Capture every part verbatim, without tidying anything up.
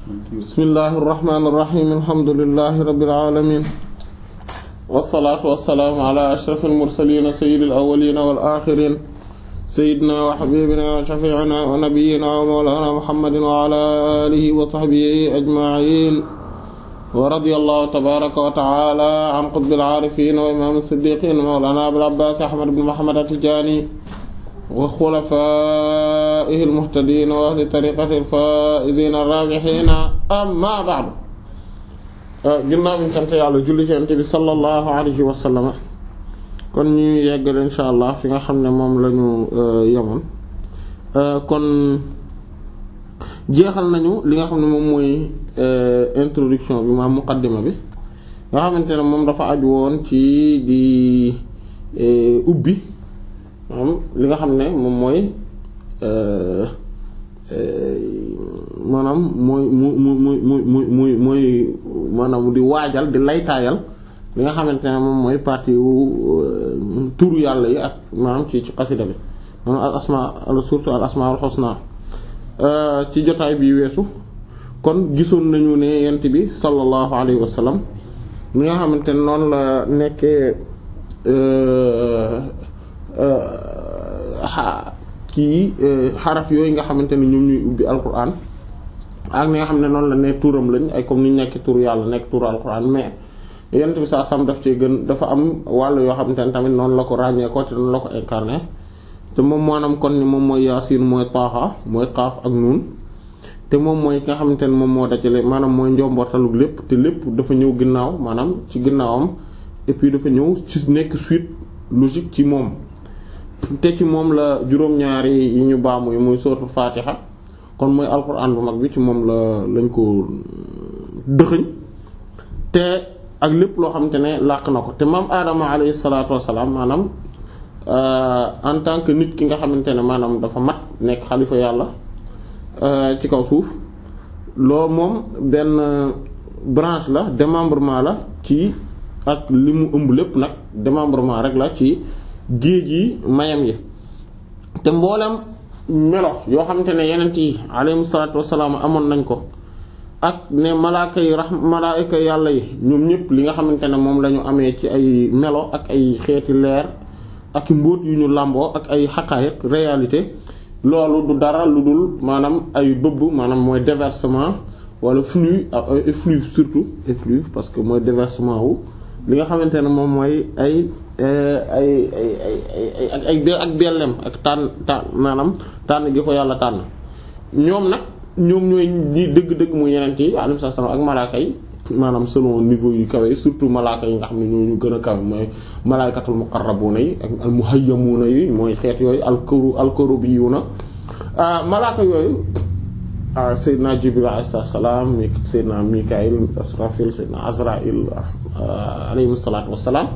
bismillahir rahmanir rahim alhamdulillahi rabbil alamin wassalaatu wassalaamu ala ashrafil mursaliin sayyidil awwaliin wal aaxiriin sayyidinaa wa habiibinaa wa shafii'inaa wa nabiyyinaa wa mawlaanaa muhammadin wa ala aalihi wa sahbihi ajma'iin wa radiyallahu tabaaraka wa ta'aalaa an qutbil aarifiin wa imaamil siddiiqiin mawlaanaa abil abbaas ahmad ibn muhammad at-tijaani wa xulafaa'ihil muhtadiin wa ahli tariiqatil faa'iziina raabihiin ammaa ba'du. ginnaaw bi ñu sant yàlla julli ci Yonent bi sallallahu alayhi wa sallam kon ñu yeggal insha allah fi nga xam ne moom la ñu yemoon kon jeexal nañu li nga xam ne moom mooy introduction bi maanaam muqaddima bi nga xamante ne moom dafa aju woon ci di ubbi moom li nga xam ne moom mooy maanaam mooy mu mu mu mu mu muy mooy maanaam di waajal di laytaayal li nga xamante ne moom mooy partie wu turu yàlla yi ak maanaam ci ci xasida bi maanaam al asma surtout al asma al husna ci jotaay bi weesu kon gisoon nañu ne yent bi sallallahu alayhi wa sallam li nga xamante ne noonu la nekkee kii xaraf yooyu nga xamante ne ñoom ñuy ubbi alquran ak ni nga xam ne noonu la ne turam lañ ay comme ni ñu nekk turu yàlla nekk turu alquran mais yent bi saa sam daf cee gën dafa am wàll yoo xamante ne tamit noonu la ko ràññee ko te noonu la ko incarné te moom maanaam kon ni moom mooy yaasin mooy taaxa mooy xaaf ak nuun te moom mooy ki nga xamante ne moom moo dajale maanaam mooy njombortalu lépp te lépp dafa ñëw ginnaaw maanaam ci ginnaawam et puis dafa ñëw ci nekk suite logique ci moom te ci moom la juróom-ñaari yi ñu baamu yi muy suratul fatiha kon mooy alquran bu mag bi ci moom la lañ ko dëxëñ te ak lépp loo xamante ne làq na ko te maam aadama alayhi salaatu wassalaam maanaam en tant que nit ki nga xamante ne maanaam dafa mat nekk xalifa yàlla ci kaw suuf loolu moom benn branche la démembrement la ci ak li mu ëmb lépp nag démembrement rek la ci géej yi mayam yi te mboolem melo yoo xamante ne yenent yi alayhi salaatu wassalaam amoon nañ ko ak ne malaaka yi rax malaaka yàlla yi ñoom ñëpp li nga xamante ne moom la ñu amee ci ay melo ak ay xeeti leer ak mbóot yu ñu làmboo ak ay xaqaayiq réalité loolu du dara lu dul maanaam ay bëbb maanaam mooy déversement wala flux effluve surtout effluve parce que mooy déversement wu li nga xamante ne moom mooy ay ay ay ay ay ay ak bellem ak tànn tànn maanaam tànn gi ko yàlla tànn ñoom nag ñoom ñooy ñi dëgg-dëgg mu yeneen yi alayhi salaam ak malaaka yi maanaam selon niveau yu kawe yi surtout malaaka yi nga xam ne ñoo ñu gën a kawe mooy malaakatul muqarrabuuna yi ak al muhayyamuuna yi mooy xeet yooyu alkuru alkurubiyuuna malaaka yooyu Seydina Jibril alayhi salaam Seydina Mikaayil Asrafil Seydina Azraïl alayhi salaatu wassalaam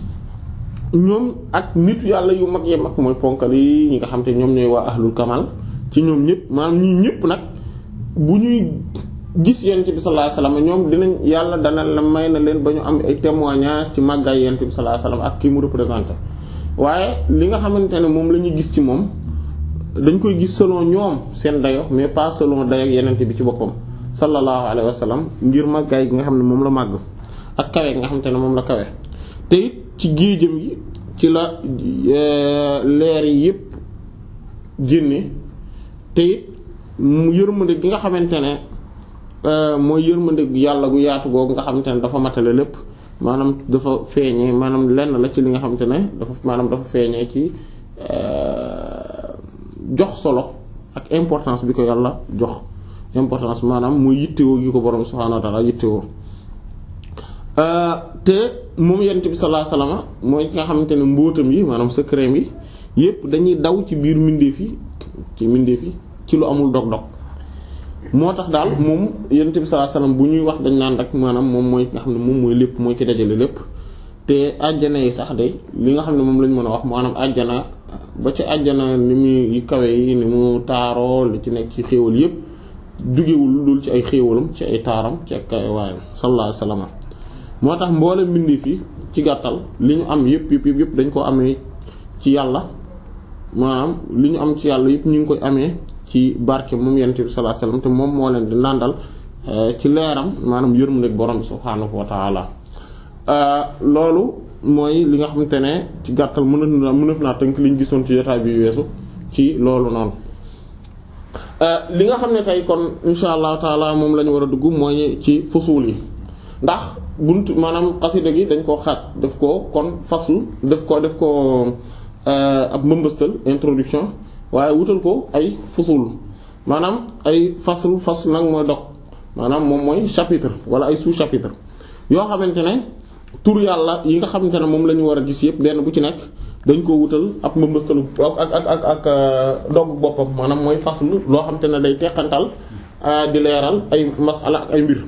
ñoom ak nit yàlla yu mag yi mag mooy ponkal yi ñi nga xam te ñoom ñooy waa ahlul kamal ci ñoom ñëpp maanaam ñii ñëpp nag bu ñuy gis yonent bi sallallahu alayhi wasallam ñoom dinañ yàlla dana la may na leen ba ñu am ay témoignages ci màggaay yonent bi sallallahu alayhi wasallam ak kii mu représenté waaye li nga xamante ne moom la ñuy gis ci moom dañ koy gis selon ñoom seen dayo mais pas selon dayo ak yonent bi ci boppam sallallahu alayhi wasallam ngir màggaay gi nga xam ne moom la màgg ak kawe gi nga xamante ne moom la kawe te it ci géejam yi ci la leer yi yépp génne te it mu yërmande gi nga xamante ne mooy yërmande yàlla gu yaatu googu nga xamante ne dafa matale lépp maanaam dafa feeñee maanaam lenn la ci li nga xamante ne dafa maanaam dafa feeñee ci jox solo ak importance bi ko yàlla jox importance maanaam mooy yittewoo gi ko borom subhaanahu wa ta'ala yittewoo te moom yonent bi sallallahu alayhi wasallam mooy ki nga xamante ne mbóotam yi maanaam secret yi yépp dañuy daw ci biir mbindeef yi ci mbindeef yi ci lu amul dog-dog moo tax daal moom yonent bi sallallahu alayhi wasallam bu ñuy wax dañ naan rek maanaam moom mooy ki nga xam ne moom mooy lépp mooy ki dajale lépp te àjjana yi sax day li nga xam ne moom lañ mën a wax maanaam àjjana ba ci àjjana ni muy kawe yi ni mu taaroo li ci nekk ci xéewal yépp jugewul lu dul ci ay xéewalam ci ay taaram ci ak waayam sallallahu alayhi wasallam moo tax mboole mbindeef yi ci gàttal li ñu am yépp yépp yépp dañ ko amee ci yàlla maanaam li ñu am ci yàlla yépp ñu ngi koy amee ci barke moom yonent bi sallallahu alayhi wasallam te moom moo leen di nàndal ci leeram maanaam yërmandeeg borom subhaanahu wa ta'ala loolu mooy li nga xamante ne ci gàttal mën na mën naa tënk liñ gisoon ci jotaay bi weesu ci loolu noonu li nga xam ne tey kon insha allahu taala moom la ñu war a dugg mooy ci fusuul yi ndax bunt maanaam xasida gi dañ koo xaaj def ko kon faslu def ko def ko ab mbëmbëstal introduction waaye wutal ko ay fusuul maanaam ay faslu fasl nag mooy dog maanaam moom mooy chapitre wala ay sous-chapitre yoo xamante ne tur yàlla yi nga xamante ne moom la ñu war a gis yëpp benn bu ci nekk dañ ko wutal ab mbëmbëstalu ak ak ak ak dogg boppam maanaam mooy faslu loo xamante ne day teqantal di leeral ay masala ak ay mbir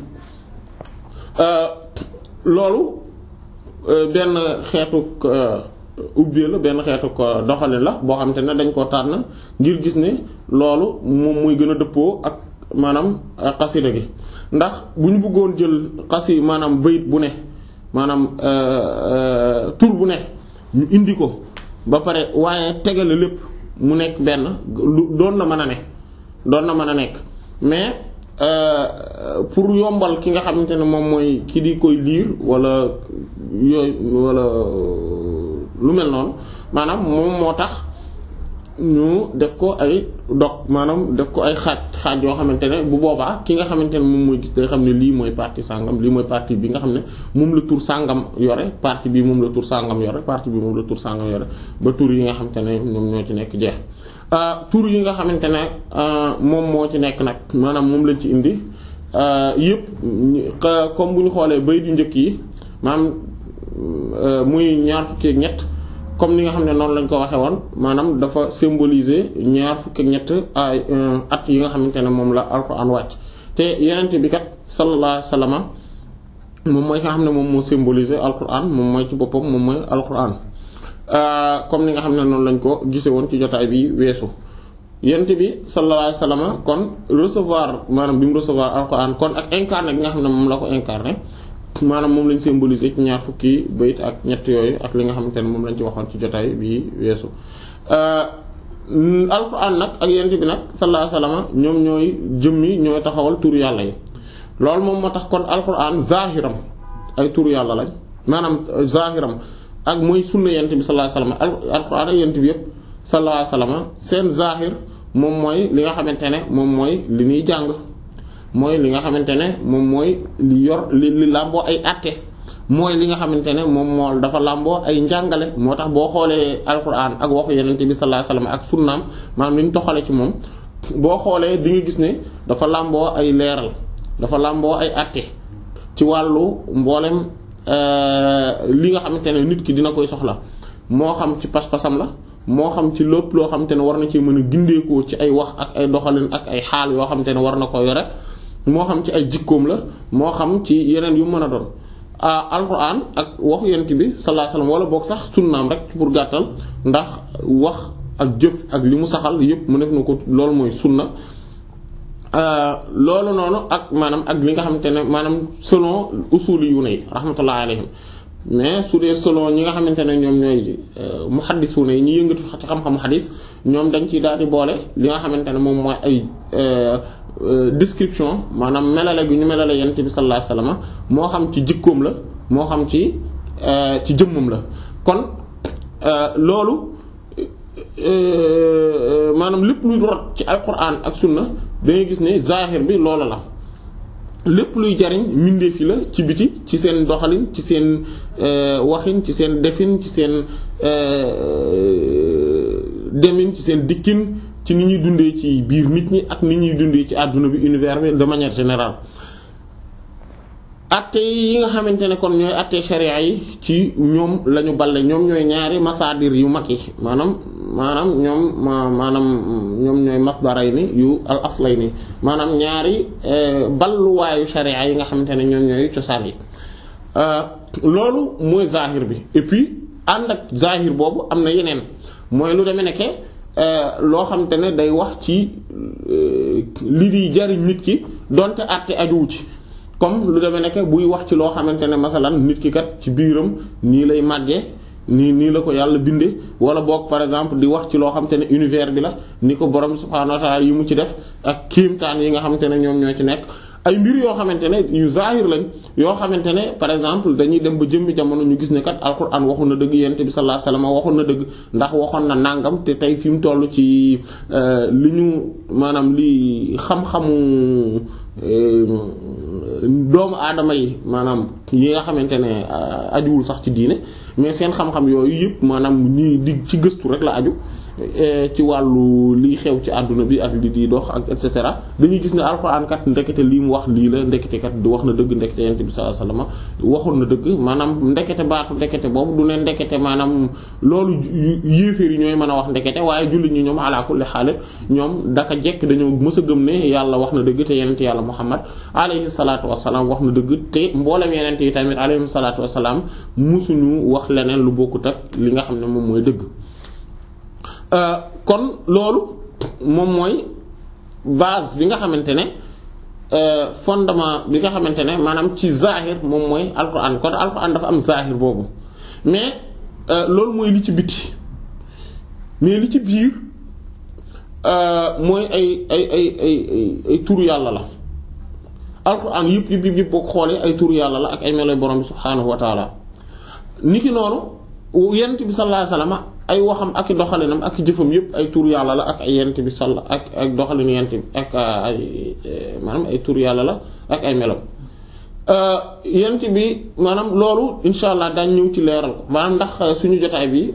loolu benn xeetu ubbi la benn xeetu doxalin la boo xamante ne dañ koo tànn ngir gis ne loolu moom muy gën a dëppoo ak maanaam xasida gi ndax bu ñu bëggoon jël xasi maanaam bayit bu ne maanaam tur bu ne ñu indi ko ba pare waaye tegale lépp mu nekk benn doon na mën a ne doon na mën a nekk mais pour yombal ki nga xamante ne moom mooy ki di koy liir wala yooyu wala lu mel noonu maanaam moom moo tax ñu def ko ay dog maanaam def ko ay xaaj xaaj yoo xamante ne bu boobaa ki nga xamante ne moom mooy gis day xam ne lii mooy partie sàngam lii mooy partie bi nga xam ne moom la tur sàngam yore partie bi moom la tur sàngam yore partie bi moom la tur sàngam yore ba tur yi nga xamante ne ñoom ñoo ci nekk jeex tur yi nga xamante ne moom moo ci nekk nag maanaam moom lañ ci indi yëpp comme bu ñu xoolee bayit yu njëkk yi maanaam muy ñaar fukki ak ñett comme ni nga xam ne noonu lañ ko waxee woon maanaam dafa symboliser ñaar fukki ak ñett ay at yi nga xamante ne moom la alquran wàcc te yenente bi kat sallallahu alayhi wasallam moom mooy nga xam ne moom moo symboliser alquran moom mooy ci boppam moom mooy alquran comme ni nga xam ne noonu lañ ko gise woon ci jotaay bi weesu yenente bi sallallahu alayhi wasallam kon recevoir maanaam bi mu recevoir alquran kon ak incarné bi nga xam ne moom la ko incarné maanaam moom lañ symboliser ci ñaar fukki bayit ak ñett yooyu ak li nga xamante ne moom lañ ci waxoon ci jotaay bi weesu alquran nag ak yent bi nag sallallahu alayhi wasallam ñoom ñooy jëmmi ñooy taxawal turu yàlla yi loolu moom moo tax kon alquran zahiram ay turu yàlla lañ maanaam zahiram ak mooy sunna yent bi sallallahu alayhi wasallam alquran ak yent bi yëpp sallallahu alayhi wasallam seen zahir moom mooy li nga xamante ne moom mooy li ñuy jàng mooy li nga xamante ne moom mooy li yor li li làmboo ay àtte mooy li nga xamante ne moom moo dafa làmboo ay njàngale moo tax boo xoolee alquran ak waxu yenente bi sallallahu alayhi wasallam ak sunnaam maanaam li ñu toxale ci moom boo xoolee di nga gis ne dafa làmboo ay leeral dafa làmboo ay àtte ci wàllu mboolem li nga xamante ne nit ki dina koy soxla moo xam ci pas-pasam la moo xam ci lépp loo xamante ne war na ci mën a gindeekoo ci ay wax ak ay doxalin ak ay xaal yoo xamante ne war na ko yore moo xam ci ay jikkoom la moo xam ci yeneen yu mën a doon alquran ak waxu yent bi sallallahu alayhi wasallam wala boog sax sunnaam rek pour gàttal ndax wax ak jëf ak li mu saxal yépp mu def na ko loolu mooy sunna loolu noonu ak maanaam ak li nga xamante ne maanaam selon usuli yu ne rahmatullahi alayhim mais su dee selon ñi nga xamante ne ñoom ñooy muhaddisuna yi ñi yëngatu ci xam-xamu xadis ñoom dañ ciy daal di boole li nga xamante ne moom mooy ay description maanaam melale gi ñu melale yonent bi sallallahu alayhi wasallam moo xam ci jikkoom la moo xam ci ci jëmmam la kon loolu maanaam lépp luy rot ci alquran ak sunna dangay gis ne zahir bi loola la lépp luy jariñ mbindeef yi la ci biti ci seen doxalin ci seen waxin ci seen defin ci seen demin ci seen dikkin ci ni ñuy dundee ci biir nit ñi ak ni ñuy dundee ci àdduna bi univers bi de manière générale atte yi nga xamante ne kon ñooy atte sharia yi ci ñoom lañu balle ñoom ñooy ñaari masaadir yu mag yi maanaam maanaam ñoom maanaam ñoom ñooy masdarayni yu al aslayni maanaam ñaari balluwaayu sharia yi nga xamante ne ñoom ñooy cosaan yi loolu mooy zahir bi et puis ànd ak zahir boobu am na yeneen mooy lu demee nekke loo xamante ne day wax ci li di jariñ nit ki donte àtte ajuwu ci comme lu demee nekk buy wax ci loo xamante ne masalan nit ki kat ci biiram nii lay màggee nii nii la ko yàlla bindee wala boog par exemple di wax ci loo xamante ne univers bi la ni ko borom subhaanahu wa ta'ala yi mu ci def ak kéemtaan yi nga xamante ne ñoom ñoo ci nekk ay mbir yoo xamante ne yu zahir lañ yoo xamante ne par exemple dañuy dem ba jëmmi jamono ñu gis ne kat alquran waxoon na dëgg yonent bi sallallahu alayhi wasallam waxoon na dëgg ndax waxoon na nangam te tey fi mu toll ci li ñu maanaam li xam-xamu doomu aadama yi maanaam yi nga xamante ne ajuwul sax ci diine mais seen xam-xam yooyu yëpp maanaam ñii di ci gëstu rek la aju ci wàllu liy xew ci àdduna bi ak li di dox ak et cetera dañuy gis ne alxuraan kat ndekete lii mu wax lii la ndekete kat di wax na dëgg ndekete yonent bi sallallahu alayhi wasallam waxoon na dëgg maanaam ndekete baatu ndekete boobu du ne ndekete maanaam loolu yéeféer yi ñooy mën a wax ndekete waaye jullit ñi ñoom ala kulli xaal ñoom daka jekk dañoo mës a gëm ne yàlla wax na dëgg te yonent yàlla Muhammad alayhi salaatu wassalaam wax na dëgg te mboolem yonent yi tamit alayhi salaatu wassalaam musuñu wax leneen lu bokkut ak li nga xam ne moom mooy dëgg. kon loolu moom mooy base bi nga xamante ne fondement bi nga xamante ne maanaam ci zahir moom mooy alquran kon alquran dafa am zahir boobu mais loolu mooy li ci biti mais li ci biir mooy ay ay ay ay ay turu yàlla la alquran yëpp yëpp yëpp boo ko xoolee ay turu yàlla la ak ay meloy borom bi subhaanahu wa taala niki noonu yonent bi sallallahu alayhi wasallam ay waxam ak i doxalinam ak i jëfam yëpp ay tur yàlla la ak ay yent bi sall ak ak doxalinu yent bi ak ay maanaam ay tur yàlla la ak ay melam yent bi maanaam loolu insha allah daañ ñëw ci leeral ko maanaam ndax suñu jotaay bi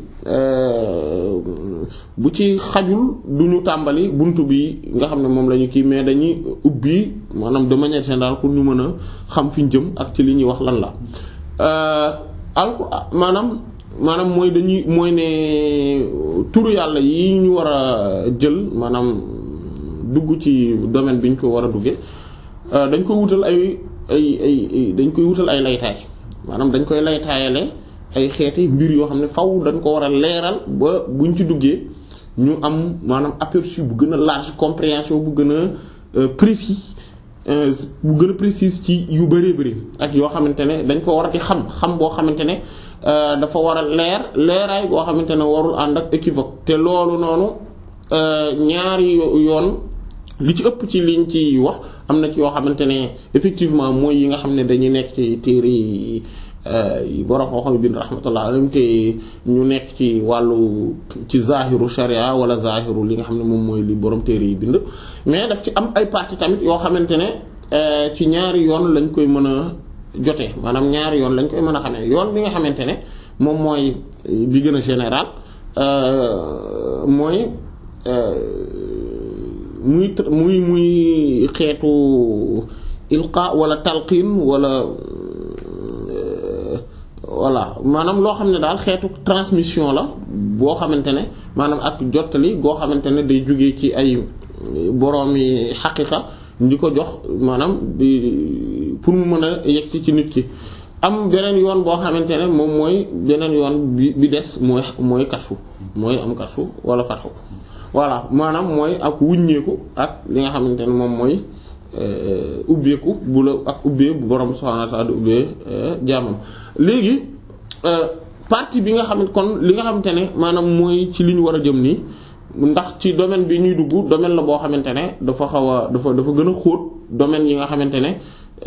bu ci xajul duñu tàmbali buntu bi nga xam ne moom la ñu kii mais dañuy ubbi maanaam de manière générale pour ñu mën a xam fi ñu jëm ak ci li ñuy wax lan la alxuraan maanaam maanaam mooy dañuy mooy ne turu yàlla yi ñu war a jël maanaam dugg ci domaine bi ñu ko war a duggee dañ koy wutal ay ay ay dañ koy wutal ay laytaay maanaam dañ koy laytaayale ay xeeti mbir yoo xam ne faw dañ ko war a leeral ba buñ ci duggee ñu am maanaam aperçu bu gën a large compréhension bu gën a précis bu gën a précis ci yu bëree bëri ak yoo xamante ne dañ ko war a di xam xam boo xamante ne dafa war a leer leeraay boo xamante ne warul ànd ak équivoque te loolu noonu ñaari yoon li ci ëpp ci liñ ci wax am na ci yoo xamante ne effectivement mooy yi nga xam ne dañuy nekk ci téere yi borom xam-xam bind rahmatullah alayhi te ñu nekk ci wàllu ci zahiru sharia wala zahiru li nga xam ne moom mooy li borom téere yi bind mais daf ci am ay parties tamit yoo xamante ne ci ñaari yoon lañ koy mën a jotee maanaam ñaari yoon lañ koy mën a xamee yoon bi nga xamante ne moom mooy bi gën a général mooy muy muy muy xeetu ilqa wala talqin wala voilà maanaam loo xam ne daal xeetu transmission la boo xamante ne maanaam ak jottali goo xamante ne day jógee ci ay boroomi xaqiqa di ko jox maanaam di pour mu mën a yegsi ci nit ki am beneen yoon boo xamante ne moom mooy beneen yoon bi bi des mooy mooy kasfu mooy am kasfu wala fatxu voilà maanaam mooy ak wuññeeku ak li nga xamante ne moom mooy ubbeeku bu la ak ubbee bu borom subhaanahu wa ta'aala di ubbee jaamam léegi partie bi nga xam kon li nga xamante ne maanaam mooy ci li ñu war a jëm nii ndax ci domaine bi ñuy dugg domaine la boo xamante ne dafa xaw a dafa dafa gën a xóot domaine yi nga xamante ne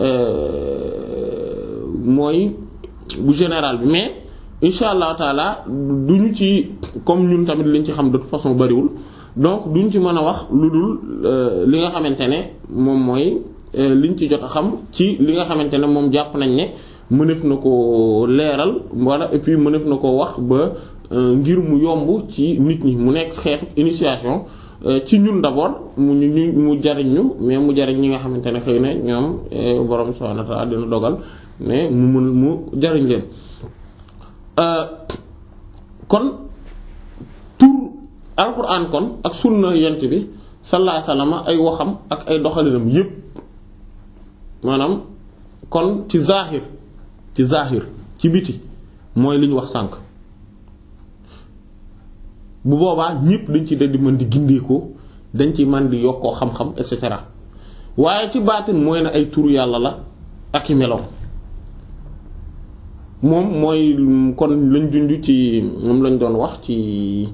mooy bu général bi mais insha allah taala duñu ci comme ñun tamit liñ ci xam de toute façon bariwul donc duñ ci mën a wax lu dul li nga xamante ne moom mooy liñ ci jot a xam ci li nga xamante ne moom jàpp nañ ne mënef na ko leeral wala et puis mënef na ko wax ba ngir mu yomb ci nit ñi mu nekk xeetu initiation ci ñun d'abord mu ñu mu jariñ ñu mais mu jariñ ñi nga xamante ne xëy na ñoom borom subhanahu wa ta'ala dina dogal mais mu mën mu jariñ leen kon tur alquran kon ak sunna yent bi sallallahu alayhi wasallam ay waxam ak ay doxalinam yépp maanaam kon ci zahir ci zahir ci biti mooy li ñu wax sànq bu boobaa ñépp dañ ci da di mën di gindeekoo dañ ci mën di yokkoo xam-xam et cetera waaye ci baatin mooy ne ay turu yàlla la ak i meloom moom mooy kon lañ junj ci moom lañ doon wax ci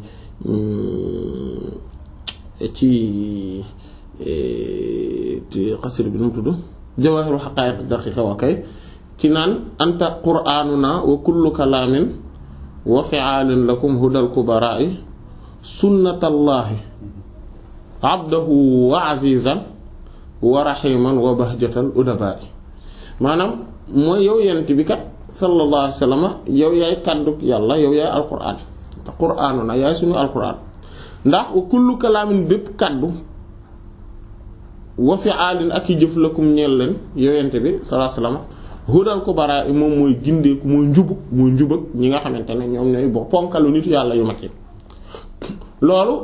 ci xasir bi nu mu tudd jawahirul haqa'iq daqiqa wa kay ci naan anta qur'anuna wa kullu kalaamin wa fi'aalin lakum hudal kubara'i sunnatallahi abdahu wa azizan wa rahiman wa bahjatal udaba'i maanaam mooy yow yent bi kat sallallahu alayhi wa sallam yow yaay kàddu yàlla yow yaay alquran te qur'anuna yaay suñu alquran ndax wa kullu kalaamin bépp kàddu wa fi'aalin ak i jëf lakum ñeel leen yow yent bi sallallahu alayhi wa sallam hudal kubara'i moom mooy gindeeku mooy njubug mooy njubag ñi nga xamante ne ñoom ñooy bo ponkalu nitu yàlla yu mag yi loolu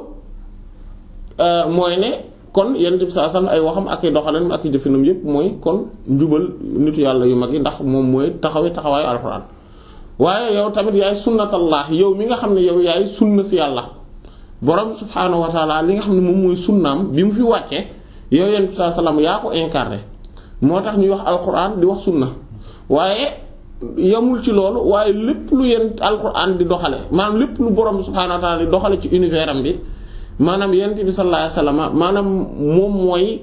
mooy ne kon yonent bi sallallahu alayhi wasallam ay waxam ak i doxalam ak i jëfinam yépp mooy kon njubal nitu yàlla yu mag yi ndax moom mooy taxawi taxawaayu alxuraan waaye yow tamit yaay sunnatallah yow mi nga xam ne yow yaay sunna si yàlla borom subhaanahu wa taala li nga xam ne moom mooy sunnaam bi mu fi wàccee yow yonent bi sallallahu alayhi wasallam yaa ko incarné moo tax ñuy wax alxuraan di wax sunna waaye yamul ci loolu waaye lépp lu yent alxuraan di doxale maanaam lépp lu borom subhaanahu wa taala di doxale ci univers am bi maanaam yent bi sallallahu alayhi wasallam maanaam moom mooy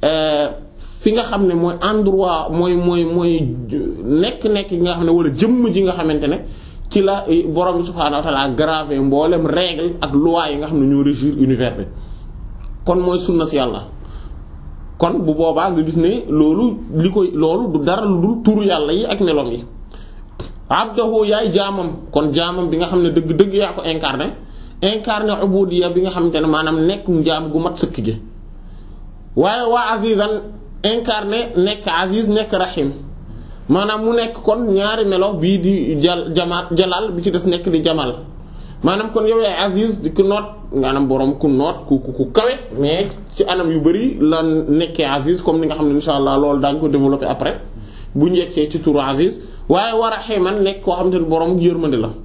fi nga xam ne mooy endroit mooy mooy mooy nekk-nekk gi nga xam ne wala jëmm ji nga xamante ne ci la borom subhaanahu wa taala gravé mboolem règle ak loi yi nga xam ne ñoo régir univers bi kon mooy sunna si yàlla kon bu boobaa nga gis ne loolu li koy loolu du dara lu dul turu yàlla yi ak meloom yi abdahu yaay jaamam kon jaamam bi nga xam ne dëgg dëgg yaa ko incarné incarné ubudiyya bi nga xamante ne maanaam nekk jaam gu mat sëkk gi waaye waa azizan incarné nekk aziz nekk rahim maanaam mu nekk kon ñaari melo bii di jal jamaal jalal bi ci des nekk di jamal maanaam kon yow yaay aziz di ku noot maanaam borom ku noot ku ku kawe mais ci anam yu bari la nekkee aziz comme ni nga xam ne insha allah loolu daañu ko développer après bu njëkkee ci turu aziz waaye war a xeeman nekk koo xamante ne borom yërmande la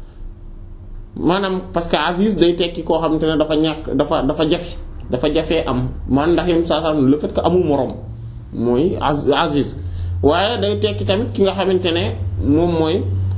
maanaam parce que aziz day tekki koo xamante ne dafa ñàkk dafa dafa jafe dafa jafee am man ndax yéen saa saa le fait que amul moroom mooy aziz waaye day tekki tamit ki nga xamante ne moom mooy.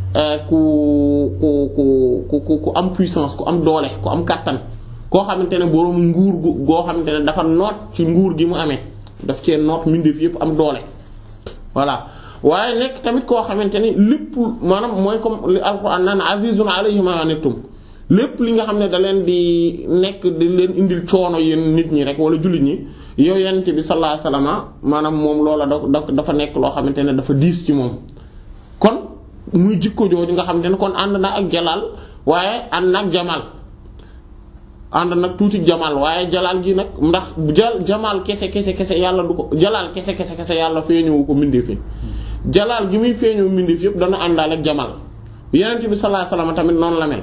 ku ku ku ku ku am puissance ku am doole ku am kàttan koo xamante ne boroom nguur gu goo xamante ne dafa noot ci nguur gi mu amee daf cee noot mbindeef yépp am doole voilà waaye nekk tamit koo xamante ne lépp maanaam mooy comme li alquran naan azizun alayhi ma anittum lépp li nga xam ne da leen di nekk di leen indil coono yéen nit ñi rek wala jullit ñi yow yonent bi sallallahu alayhi wasallam maanaam moom loola da dafa nekk loo xamante ne dafa diis ci moom kon muy jikko jooju nga xam ne kon ànd na ak jalaal waaye ànd na ak jamaal ànd nag tuuti jamaal waaye jalaal gi nag ndax jal jamaal kese kese kese yàlla du ko jalaal kese kese kese yàlla feeñoo ko mbindeef yi jalaal gi muy feeñoo mbindeef yëpp dana àndaale ak jamaal yonent bi sallallahu alayhi wasallam tamit noonu la mel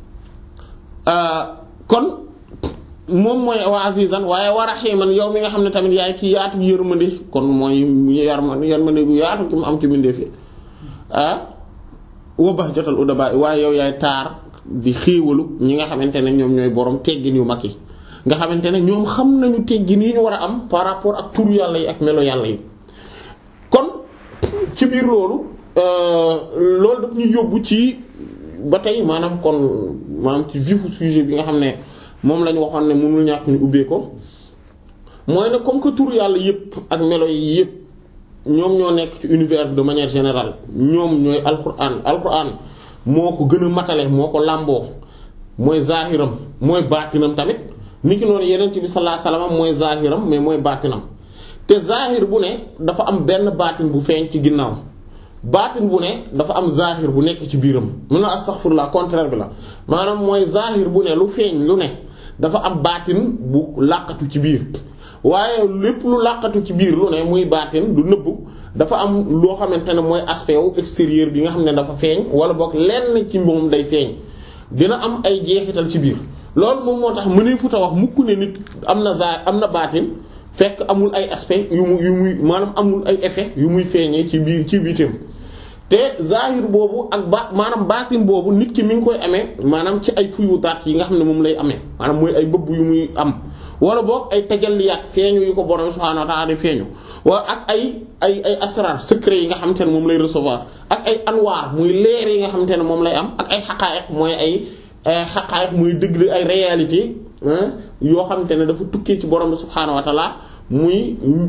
kon moom mooy wa azizan waaye wa rahiman yow mi nga xam ne tamit yaay ki yaatu yërmande kon mooy yarma yërmande gu yaatu ki mu am ci mbindeef yi ah wa bahjatal udaba waaye yow yaay taar di xéewalu ñi nga xamante ne ñoom ñooy borom teggin yu mag yi nga xamante ne ñoom xam nañu teggin yi ñu war a am par rapport ak turu yàlla yi ak melo yàlla yi kon ci biir loolu loolu daf ñu yóbbu ci ba tey maanaam kon maanaam ci vifu sujet bi nga xam ne moom lañu waxoon ne mënul ñàkk ñu ubbee ko mooy ne comme que turu yàlla yépp ak melo yi yépp ñoom ñoo nekk ci univers de manière générale ñoom ñooy alquran alquran moo ko gën a matale moo ko làmboo mooy zahiram mooy baatinam tamit niki noonu yeneen ci bi sallallahu alayhi wasallam mooy zahiram mais mooy baatinam te zahir bu ne dafa am benn baatin bu feeñ ci ginnaaw baatin bu ne dafa am zahir bu nekk ci biiram mun na astaghfirullah contraire bi la maanaam mooy zahir bu ne lu feeñ lu ne dafa am baatin bu làqatu ci biir waaye lépp lu làqatu ci biir lu ne muy baatin du nëbbu dafa am loo xamante ne mooy aspect wu extérieur bi nga xam ne dafa feeñ wala boog lenn ci moom day feeñ dina am ay jeexital ci biir loolu moom moo tax mënee futa wax mukk ne nit am na za am na baatin fekk amul ay aspect yu mu yu muy maanaam amul ay effet yu muy feeñee ci biir ci biitam te zahir boobu ak ba maanaam baatin boobu nit ki mi ngi koy amee maanaam ci ay fuyutaat yi nga xam ne moom lay amee maanaam mooy ay bëbb yu muy am wala boog ay tajalliyaat feeñu yu ko borom subhaanahu wa ta'ala feeñu wala ak ay ay ay asrar secret yi nga xamante ne moom lay recevoir ak ay anwaar muy leer yi nga xamante ne moom lay am ak ay xaqaa'iq mooy ay xaqaa'iq muy dëgg ay réalité yoo xamante ne dafa tukkee ci borom subhaanahu wa ta'ala muy ak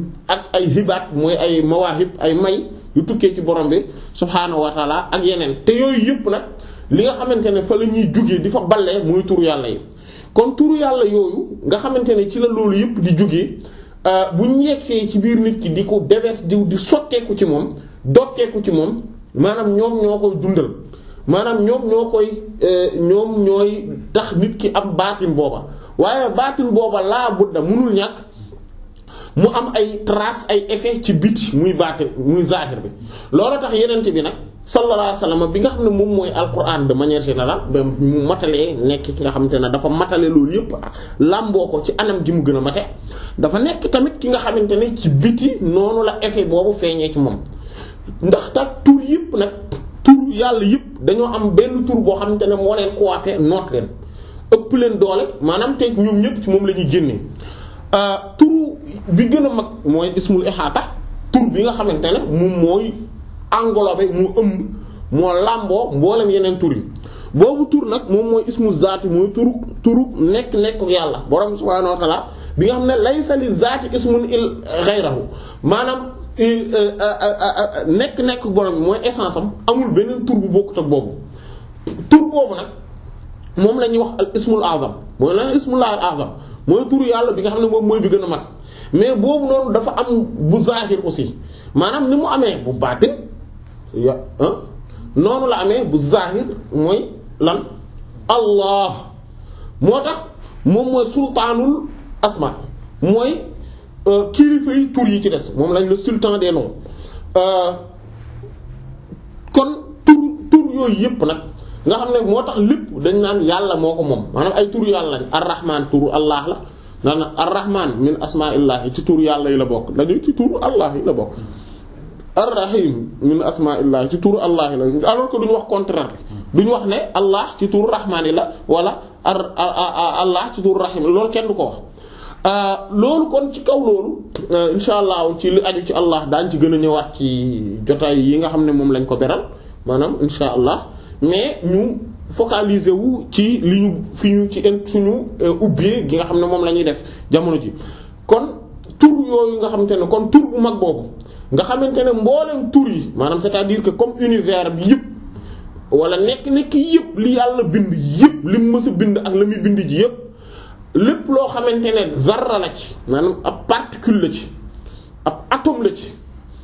ak ay hibaat mooy ay mawaahib ay may yu tukkee ci borom bi subhaanahu wa taala ak yeneen te yooyu yëpp nag li nga xamante ne fa la ñuy jugee di fa ballee muy turu yàlla yi kon turu yàlla yooyu nga xamante ne ci la loolu yëpp di jugee bu ñu yegsee ci biir nit ki di ko déverse diw di sotteeku ci moom dotteeku ci moom maanaam ñoom ñoo koy dundal maanaam ñoom ñoo koy ñoom ñooy tax nit ki am baatin booba waaye baatin booba laa budda mënul ñàkk mu am ay trace ay effet ci biti muy baatin muy zahir bi loolu tax yenente bi nag sallallahu alayhi wasallam bi nga xam ne moom mooy alquran de manière générale ba mu matalee nekk ki nga xamante ne dafa matale loolu yépp làmboo ko ci anam gi mu gën a mate dafa nekk tamit ki nga xamante ne ci biti noonu la effet boobu feeñee ci moom ndax tax tur yépp nag tur yàlla yépp dañoo am benn tur boo xamante ne moo leen coiffé noot leen ëpp leen doole maanaam tey ñoom ñépp ci moom la ñuy génnee turu bi gën a mag mooy ismul ihaata tur bi nga xamante ne moom mooy englobé moo ëmb moo làmboo mboolem yeneen tur yi boobu tur nag moom mooy ismu zaati mooy turu turu nekk nekk yàlla borom subhaanahu wa ta'ala bi nga xam ne laysa li zaati ismun il ghayrahu maanaam nekk nekk borom bi mooy essence am amul beneen tur bu bokkut ak boobu tur boobu nag moom la ñuy wax al ismul azam mooy la ismul azam mooy turu yàlla bi nga xam ne moom mooy bi gën a mag mais boobu noonu dafa am bu zahir aussi maanaam ni mu amee bu baatin ya noonu la amee bu zahir mooy lan allah moo tax moom mooy sultaanul asma mooy kilifa yi tur yi ci des moom lañ le sultan des noms kon tur tur yooyu yépp nag nga xam ne moo tax lépp dañ naan yàlla moo ko moom maanaam ay tur yàlla lañ ar-rahman turu allah la naan ar-rahman min asma'illahi ci tur yàlla yi la bokk dañu ci turu allah yi la bokk ar-rahim min asma'illahi ci turu allah yi la alors que duñu wax contraire bi duñu wax ne allah ci turu rahman yi la wala ar allah ci turu rahim loolu kenn du ko wax loolu kon ci kaw loolu insha allah ci li aju ci allah daañ ci gën a ñëwaat ci jotaay yi nga xam ne moom lañ ko beral maanaam insha allah mais ñu focaliser wu ci li ñu fi ñu ci suñu ubbee gi nga xam ne moom la ñuy def jamono ji kon tur yooyu nga xamante ne kon tur bu mag boobu nga xamante ne mboolem tur yi maanaam c'est-à-dire que comme univers bi yëpp wala nekk-nekk yëpp li yàlla bind yëpp li mu mës a bind ak la muy bind ji yëpp lépp loo xamante ne zarra la ci maanaam ab particule la ci ab atome la ci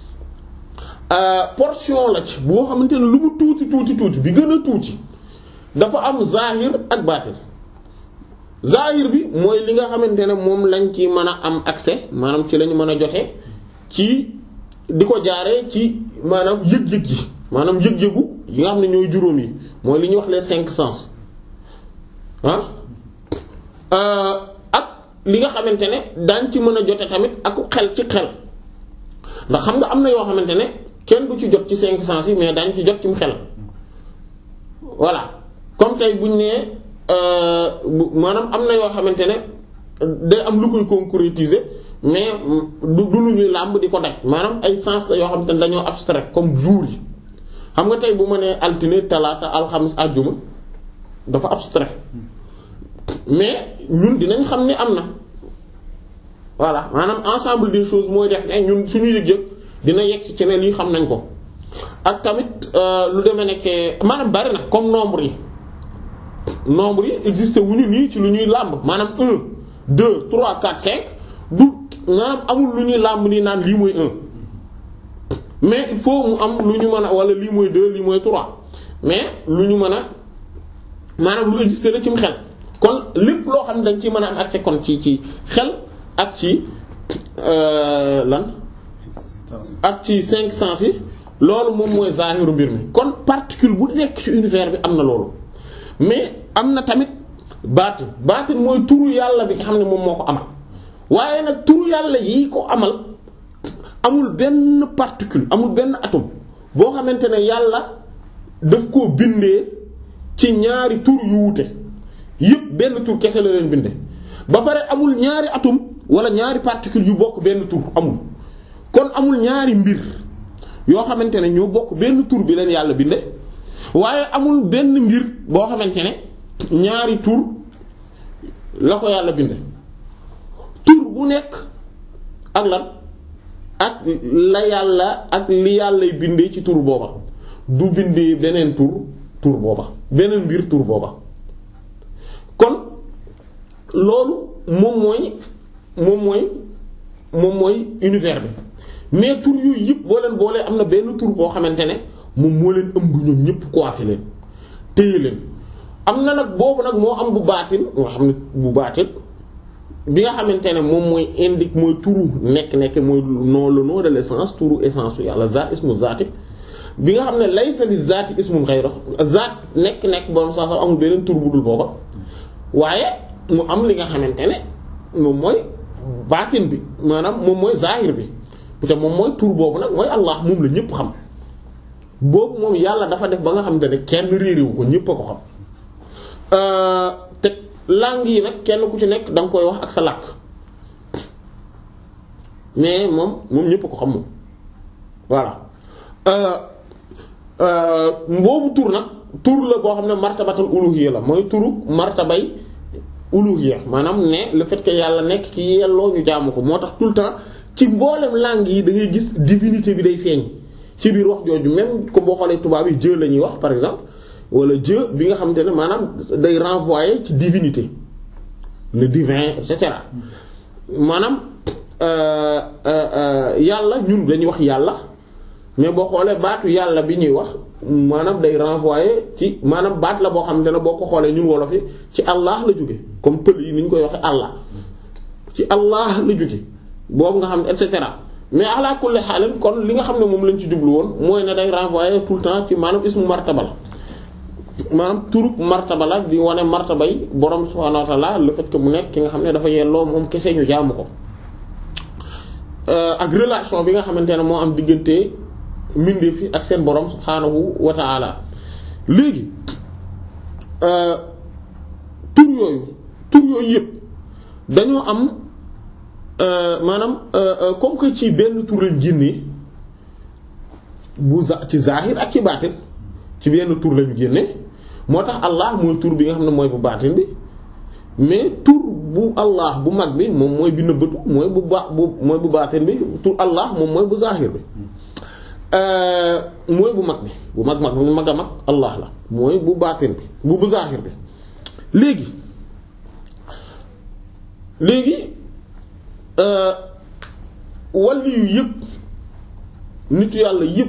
portion la ci boo xamante ne lu mu tuuti tuuti tuuti bi gën a tuuti dafa am zahir ak baatin zahir bi mooy li nga xamante ne moom lañ ci mën a am accès maanaam ci lañu mën a jote ci di ko jaaree ci maanaam yëg-yëg yi maanaam yëg-yëgu yi nga xam ne ñooy juróom yi mooy li ñuy wax les cinq sens ah ak li nga xamante ne daañ ci mën a jote tamit ak xel ci xel ndax xam nga am na yoo xamante ne kenn du ci jot ci cinq sens yi mais daañ ci jot ci mu xel voilà comme tey buñ nee maanaam am na yoo xamante ne day am lu koy concrétiser mais du du lu ñuy làmb di ko daj maanaam ay sens la yoo xamante ne dañoo abstrait comme jour yi xam nga tey bu ma nee altine talaata alxamis àjjuma dafa abstrait mais ñun dinañ xam ni am na voilà maanaam ensemble des choses mooy def ne ñun suñu yëg-yëg dina yegg ci ne lii xam nañ ko ak tamit lu demee nekkee maanaam bari na comme nombre yi nombre yi existé wuñu nii ci lu ñuy làmb maanaam un deux trois quatre cinq du maanaam amul lu ñuy làmb nii naan lii mooy un mais il faut mu am lu ñu mën a wala lii mooy deux lii mooy trois mais lu ñu mën a maanaam lu existé la cim xel kon lépp loo xam ne dañ ci mën a am accès kon ci ci xel ak ci lan ak ci cinq sens yi loolu moom mooy zahiru mbir mi kon particule bu nekk ci univers bi am na loolu mais am na tamit baatin baatin mooy turu yàlla bi nga xam ne moom moo ko amal waaye nag turu yàlla yi ko amal amul benn particule amul benn atome boo xamante ne yàlla daf koo bindee ci ñaari tur yu wuute yëpp benn tur kese la leen binde ba pare amul ñaari atome wala ñaari particule yu bokk benn tur amul kon amul ñaari mbir yoo xamante ne ñoo bokk benn tur bi leen yàlla binde waaye amul benn mbir boo xamante ne ñaari tur la ko yàlla binde tur bu nekk ak lan ak la yàlla ak li yàllay bindee ci tur booba du bindee beneen tur tur booba beneen mbir tur booba kon loolu moom mooy moom mooy moom mooy univers bi mais tur yooyu yëpp boo leen boolee am na benn tur boo xamante ne moom moo leen ëmb ñoom ñëpp coiffé leen téye leen am na nag boobu nag moo am bu baatin nga xam ne bu baatin bi nga xamante ne moom mooy indique mooy turu nekk-nekk mooy nom le nom de l'essence turu essence u yàlla zaat ismu zaati bi nga xam ne laysa li zaati ismun ghayru zaat nekk-nekk borom sax amul beneen tur bu dul booba waaye mu am li nga xamante ne moom mooy baatin bi maanaam moom mooy zahir bi te moom mooy tur boobu nag mooy Allah moom la ñëpp xam boobu moom yàlla dafa def ba nga xamante ne kenn réeréwu ko ñëpp a ko xam te langue yi nag kenn ku ci nekk da nga koy wax ak sa làkk mais moom moom ñëpp a ko xam moom voilà boobu tur nag tur la boo xam ne martabatul uluhiyya la mooy turu martabay uluhiyya maanaam ne le fait que yàlla nekk ki yelloo ñu jaamu ko moo tax tout le temps ci mboolem langue yi da ngay gis divinité bi day feeñ ci biir wax jooju même comme boo xoolee tubaab yi Dieu la ñuy wax par exemple wala Dieu bi nga xamante ne maanaam day renvoyer ci divinité le divin et cetera maanaam yàlla ñun dañuy wax yàlla mais boo xoolee baatu yàlla bi ñuy wax maanaam day renvoyer ci maanaam baat la boo xamante ne boo ko xoolee ñun wolof yi ci Allah la jóge comme pël yi ni ñu koy waxee Allah ci Allah la jóge boobu nga xam ne et cetera mais ala kulli xaalin kon li nga xam ne moom lañ ci jublu woon mooy ne day renvoyer tout le temps ci maanaam ismu martaba la maanaam turub martaba la di wane martabay borom subhaanahu wa ta'ala le fait que mu nekk ki nga xam ne dafa yelloo moom kese ñu jaamu ko ak relation bi nga xamante ne moo am diggante mbindeef yi ak seen borom subhaanahu wa ta'ala léegi tur yooyu tur yooyu yëpp dañoo am maanaam comme que ci benn tur lañ génnee bu za ci zahir ak ci baatin ci benn tur lañu génnee moo tax Allah mooy tur bi nga xam ne mooy bu baatin bi mais tur bu Allah bu mag bi moom mooy bi nëbbatu mooy bu ba bu mooy bu baatin bi tur Allah moom mooy bu zahir bi mooy bu mag bi bu mag mag bu mag a mag Allah la mooy bu baatin bi bu bu zahir bi léegi léegi wàllu yu yëpp nitu yàlla yëpp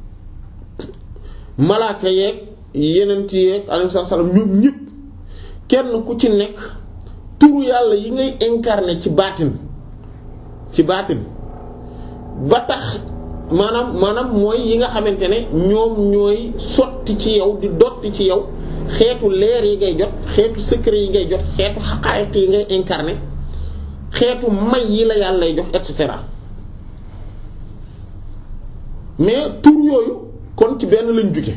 malaaka yeeg yeneen yeeg alayhi salaam ñoom ñëpp kenn ku ci nekk turu yàlla yi ngay incarner ci baatin ci baatin ba tax maanaam maanaam mooy yi nga xamante ne ñoom ñooy sotti ci yow di dotti ci yow xeetu leer yi ngay jot xeetu secret yi ngay jot xeetu xaqaayiq yi ngay incarner xeetu may yi la yàlla lay jox et cetera mais tur yooyu kon ci benn lañ jóge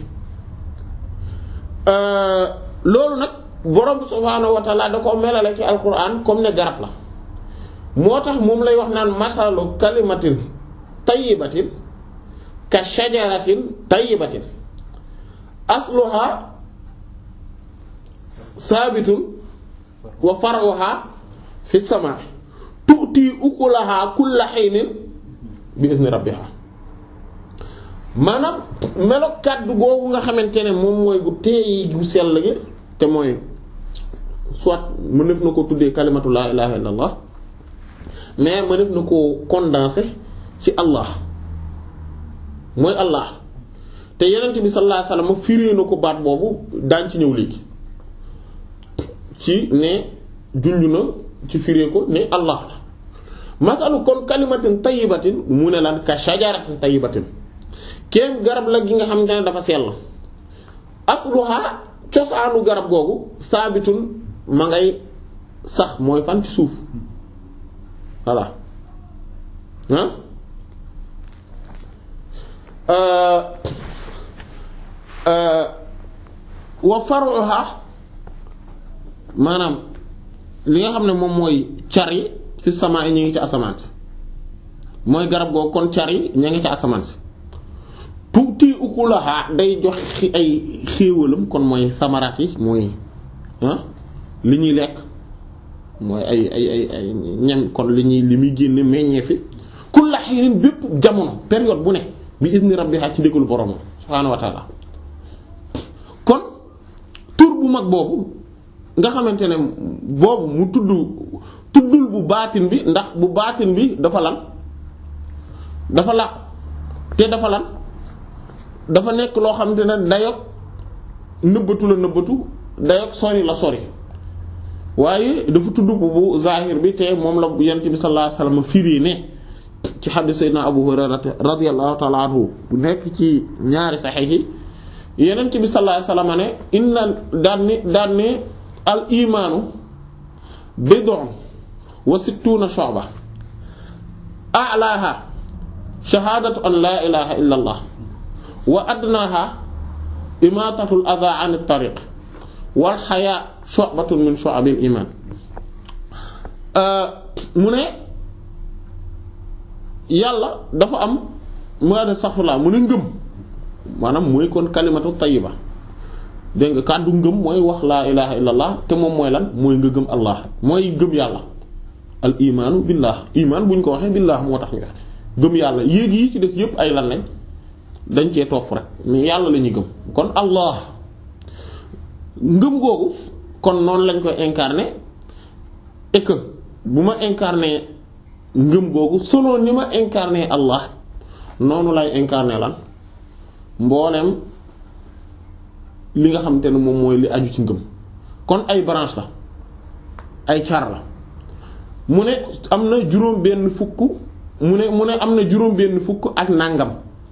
loolu nag borom subhaanahu wa ta'ala da ko melale ci alquran comme ne garab la moo tax moom lay wax naan masalu kalimatin tayyibatin ka shajaratin tayyibatin asluha saabitun wa far'uha fi samaa tu'ti ukulaha kulla haynin bi izni rabbiha maanaam melo kàddu googu nga xamante ne moom mooy gu teey gu sell gi te mooy soit mënef na ko tuddee kalimatu laa ilaha illa allah mais mënef na ko condenser ci allah mooy allah te yonent bi sallallahu alayhi wasallam firee na ko baat boobu daañ ci ñëw léegi ci ne junj na ci firee ko ne allah la masalu kon kalimatin tayyibatin mu ne lan ka shajaratin tayyibatin kéem garab la gi nga xamante ne dafa sell asluha cosaanu garab googu saabitun ma ngay sax mooy fan ci suuf voilà ah wa faruha maanaam li nga xam ne moom mooy car yi fi sama yi ñu ngi ci asamaan si mooy garab googu kon car yi ñu ngi ci asamaan si tuuti ukulaha day jox ay xéewalam kon mooy samaraat yi mooy ah li ñuy lekk mooy ay ay ay ay ñam kon li ñuy li muy génne meññee fi kulla xiinin bépp jamono période bu ne bi izni rabbiha ci ndigalu borom subhaanahu wa ta'ala. kon tur bu mag boobu nga xamante ne boobu mu tudd tuddul bu baatin bi ndax bu baatin bi dafa lan dafa làqu te dafa lan dafa nekk loo xamante ne dayok nëbbatu la nëbbatu dayok sori la sori waaye dafa tudd bu zahir bi te moom la yonent bi sallallahu alayhi wasallam firi ne ci hadith sayyidina Abu Hurayra radiyallahu ta'ala anhu bu nekk ci ñaari sahih yi yonent bi sallallahu alayhi wasallam ne inna daan ni daan ne al imaanu bid'un wa sittuna shu'ba a'laha shahadatu an la ilaha illa Allah wa adnaha imatatul adha 'an at-tariq wal haya shu'batun min shu'abil iman. mu ne yàlla dafa am moo de saxula mu ne ngëm maanaam mooy kon kalimatu tayyiba dégg nga kàddu ngëm mooy wax laa ilaha illallah te moom mooy lan mooy nga gëm allah mooy gëm yàlla al imaanu billah imaan bu ñu ko waxee billah moo tax ñu wax gëm yàlla yéeg yi ci des yépp ay lan lañ dañ cee topp rek mais yàlla la ñuy gëm kon allah ngëm googu kon noonu lañ koy incarner et que bu ma incarner ngëm googu selon ni ma incarner allah noonu lay incarner lan mboolem li nga xamante ne moom mooy li aju ci ngëm kon ay branche la ay car la mu ne am na juróom benn fukk mu ne mu ne am na juróom benn fukk ak nàngam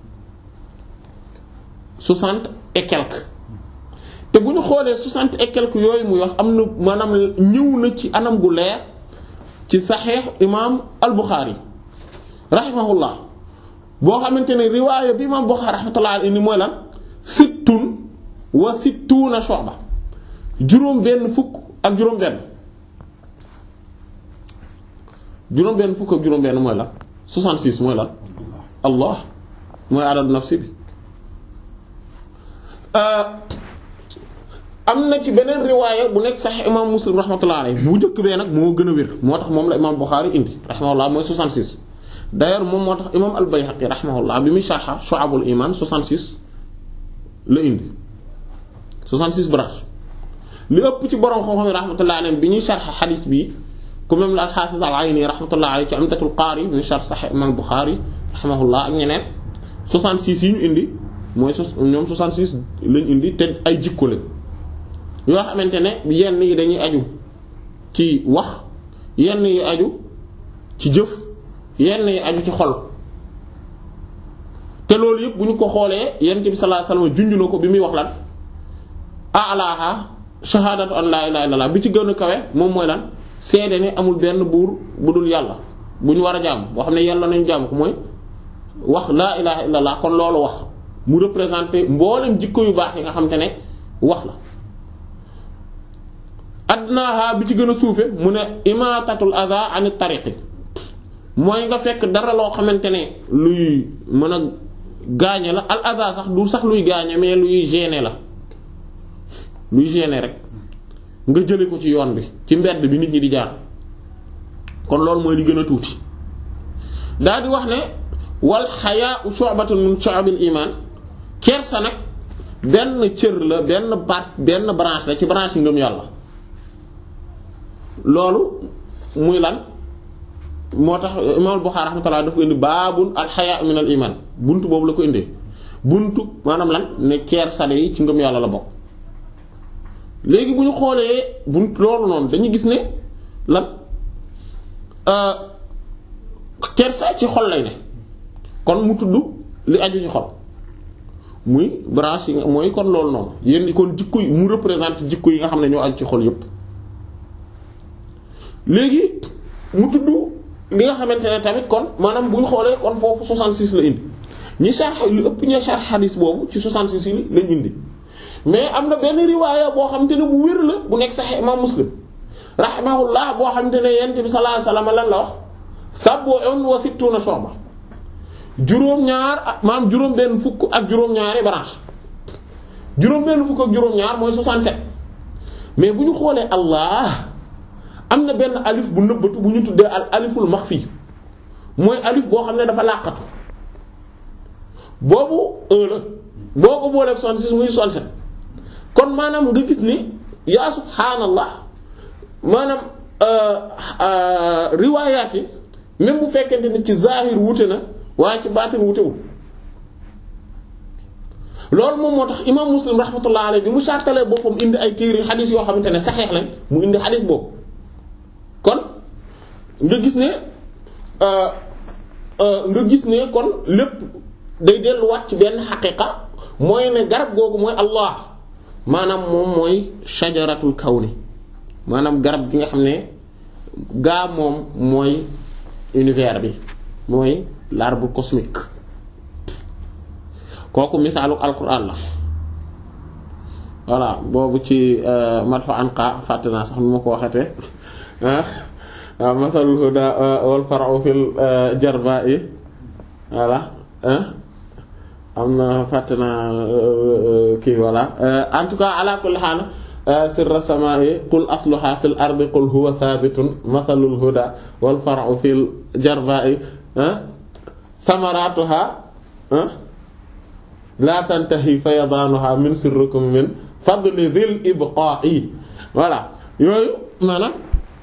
soixante et quelques te bu ñu xoolee soixante et quelques yooyu muy wax am na maanaam ñëw na ci anam gu leer ci saxiix imaam al-Bukhari rahimahullah boo xamante ne riwaaya bi imaam Bukhari rahmatullah alayhi mooy lan sittun wa sittuna shu'ba juróom benn fukk ak juróom benn juróom benn fukk ak juróom benn mooy lan soixante-six mooy lan allah mooy adadu nafsi bi am na ci beneen riwaaya bu nekk sax imaam Muslim rahmatullah alayhi bu njëkk bee nag moo gën a wér moo tax moom la imaam Bukhari indi rahimahullah mooy soixante-six d'ailleurs moom moo tax imaam al-Bayhaqi rahimahullah bi muy sharha Shu'abul Iman soixante-six la indi soixante-six branches li ëpp ci borom xam-xam yi rahmatullah alayhi bi ñuy sharha xadiis bi ku même la al-Hafiz al-Ayni rahmatullah alayhi ci Umdatul Qari bi ñuy sharh Sahih imaam Bukhari rahimahullah ak ñeneen soixante-six yi ñu indi mooy ñoom soixante-six lañ indi te ay jikko lañ yoo xamante ne yenn yi dañuy aju ci wax yenn yi aju ci jëf yenn yi aju ci xol te loolu yëpp bu ñu ko xoolee yonent bi sallallahu alayhi wasallam junj na ko bi muy wax lan a'laha shahadatu an la ilaha illallah bi ci gën a kawe moom mooy lan seede ne amul benn buur bu dul yàlla bu ñu war a jaam boo xam ne yàlla nañu jaam ko mooy wax laa ilaha illallah kon loolu wax mu représenté mboolem jikko yu baax yi nga xamante ne wax la adnaha bi ci gën a suufe mu ne imatatul adha an tariqi mooy nga fekk dara loo xamante ne luy mën a gaañe la al adha sax du sax luy gaañe mais luy gêner la luy gêner rek nga jële ko ci yoon bi ci mbedd bi nit ñi di jaar kon loolu mooy li gën a tuuti daal di wax ne wal hayaa'u shu'batun min shu'abil iman kersa nag benn cër la benn part benn branche la ci branche yi ngëm yàlla loolu muy lan moo tax imaam Buxaari rahmatullah daf ko indi baabun al hayaa'u min al iman buntu boobu la ko indee buntu maanaam lan ne kersa yi ci ngëm yàlla la bokk. léegi bu ñu xoolee bunt loolu noonu dañuy gis ne lan kersa ci xol lay ne kon mu tudd li aju ci xol muy branche yi mooy kon loolu noonu yéen kon jikko yi mu représente jikko yi nga xam ne ñoo aju ci xol yépp léegi mu tudd li nga xamante ne tamit kon maanaam bu ñu xoolee kon foofu soixante-six la indi ñi sharh lu ëpp ñi sharh hadith boobu ci soixante-six yi lañ indi mais am na benn riwaaya boo xamante ne bu wér la bu nekk Sahih Imam Muslim rahimahullah boo xamante ne yonent bi sallallahu alayhi wasallam lan la wax sab'un wa sittuna shu'ba juróom-ñaar maanaam juróom-benn fukk ak juróom-ñaari branche juróom-benn fukk ak juróom-ñaar mooy soixante-sept mais bu ñu xoolee Allah am na benn alif bu nëbbatu bu ñu tuddee al aliful maxfi mooy alif boo xam ne dafa làqatu boobu un la boo ko booleeg soixante-six muy soixante-sept kon maanaam nga gis ni yaa subhaanallah maanaam riwaayaat yi même bu fekkente ni ci zahir wute na waaye ci baatin wutewul loolu moom moo tax imaam Muslim rahmatullah alayhi bi mu sartalee boppam indi ay téere xadis yoo xamante ne saxeex lañ mu indi xadis boobu kon nga gis ne nga gis ne kon lépp day delluwaat ci benn xaqiqa mooy ne garab googu mooy Allah maanaam moom mooy shajaratul kawni maanaam garab gi nga xam ne gaa moom mooy univers bi mooy l'arbre cosmique kooku misaalu alquran la voilà boobu ci madhu anqa fàtte naa sax nu ma ko waxatee ah masalul huda wal far'u fil jarba'i voilà am na fàtte naa kii voilà en tout cas ala kulli haal sirra samaa'i qul asluha fil ardi qul huwa thabitun mathalul huda wal far'u fil jarba'i thamaratuha la tantahi fayadanuha min sirrikum min fadli dhil ibqa'i voilà yooyu maanaam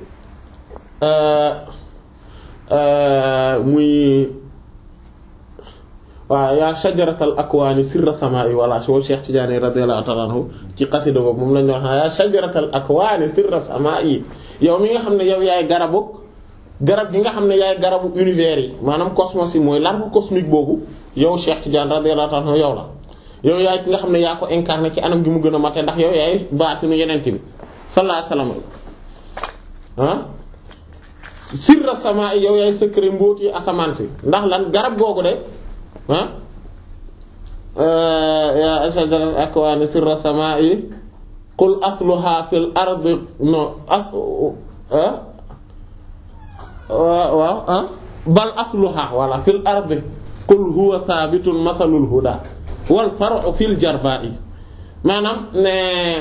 muy waaw yaa shajaratal akwaani sirra samaa'i wala soo Cheikh Tidiane radiyallahu ta'ala anhu ci xasida boobu moom lañu wax yaa shajaratal akwaani sirra samaa'i yow mi nga xam ne yow yaay garabu garab gi nga xam ne yaay garabu univers yi maanaam cosmos yi mooy l'arbre cosmique boobu yow Cheikh Tidiane radiyallahu ta'ala anhu yow la yow yaay ki nga xam ne yaa ko incarné ci anam gi mu gën a mate ndax yow yaay baatinu yeneen bi sallallahu alayhi wasallam ah sirra samaa'i yow yaay secret mbóot yi asamaan si ndax lan garab googu de ah yaa shajaral akwaani sirra samaa'i qul asluha fil ardi no as waaw ah bal asluha wala fil ardi qul huwa thabitun mathalul huda wal far'u fil jarba'i maanaam ne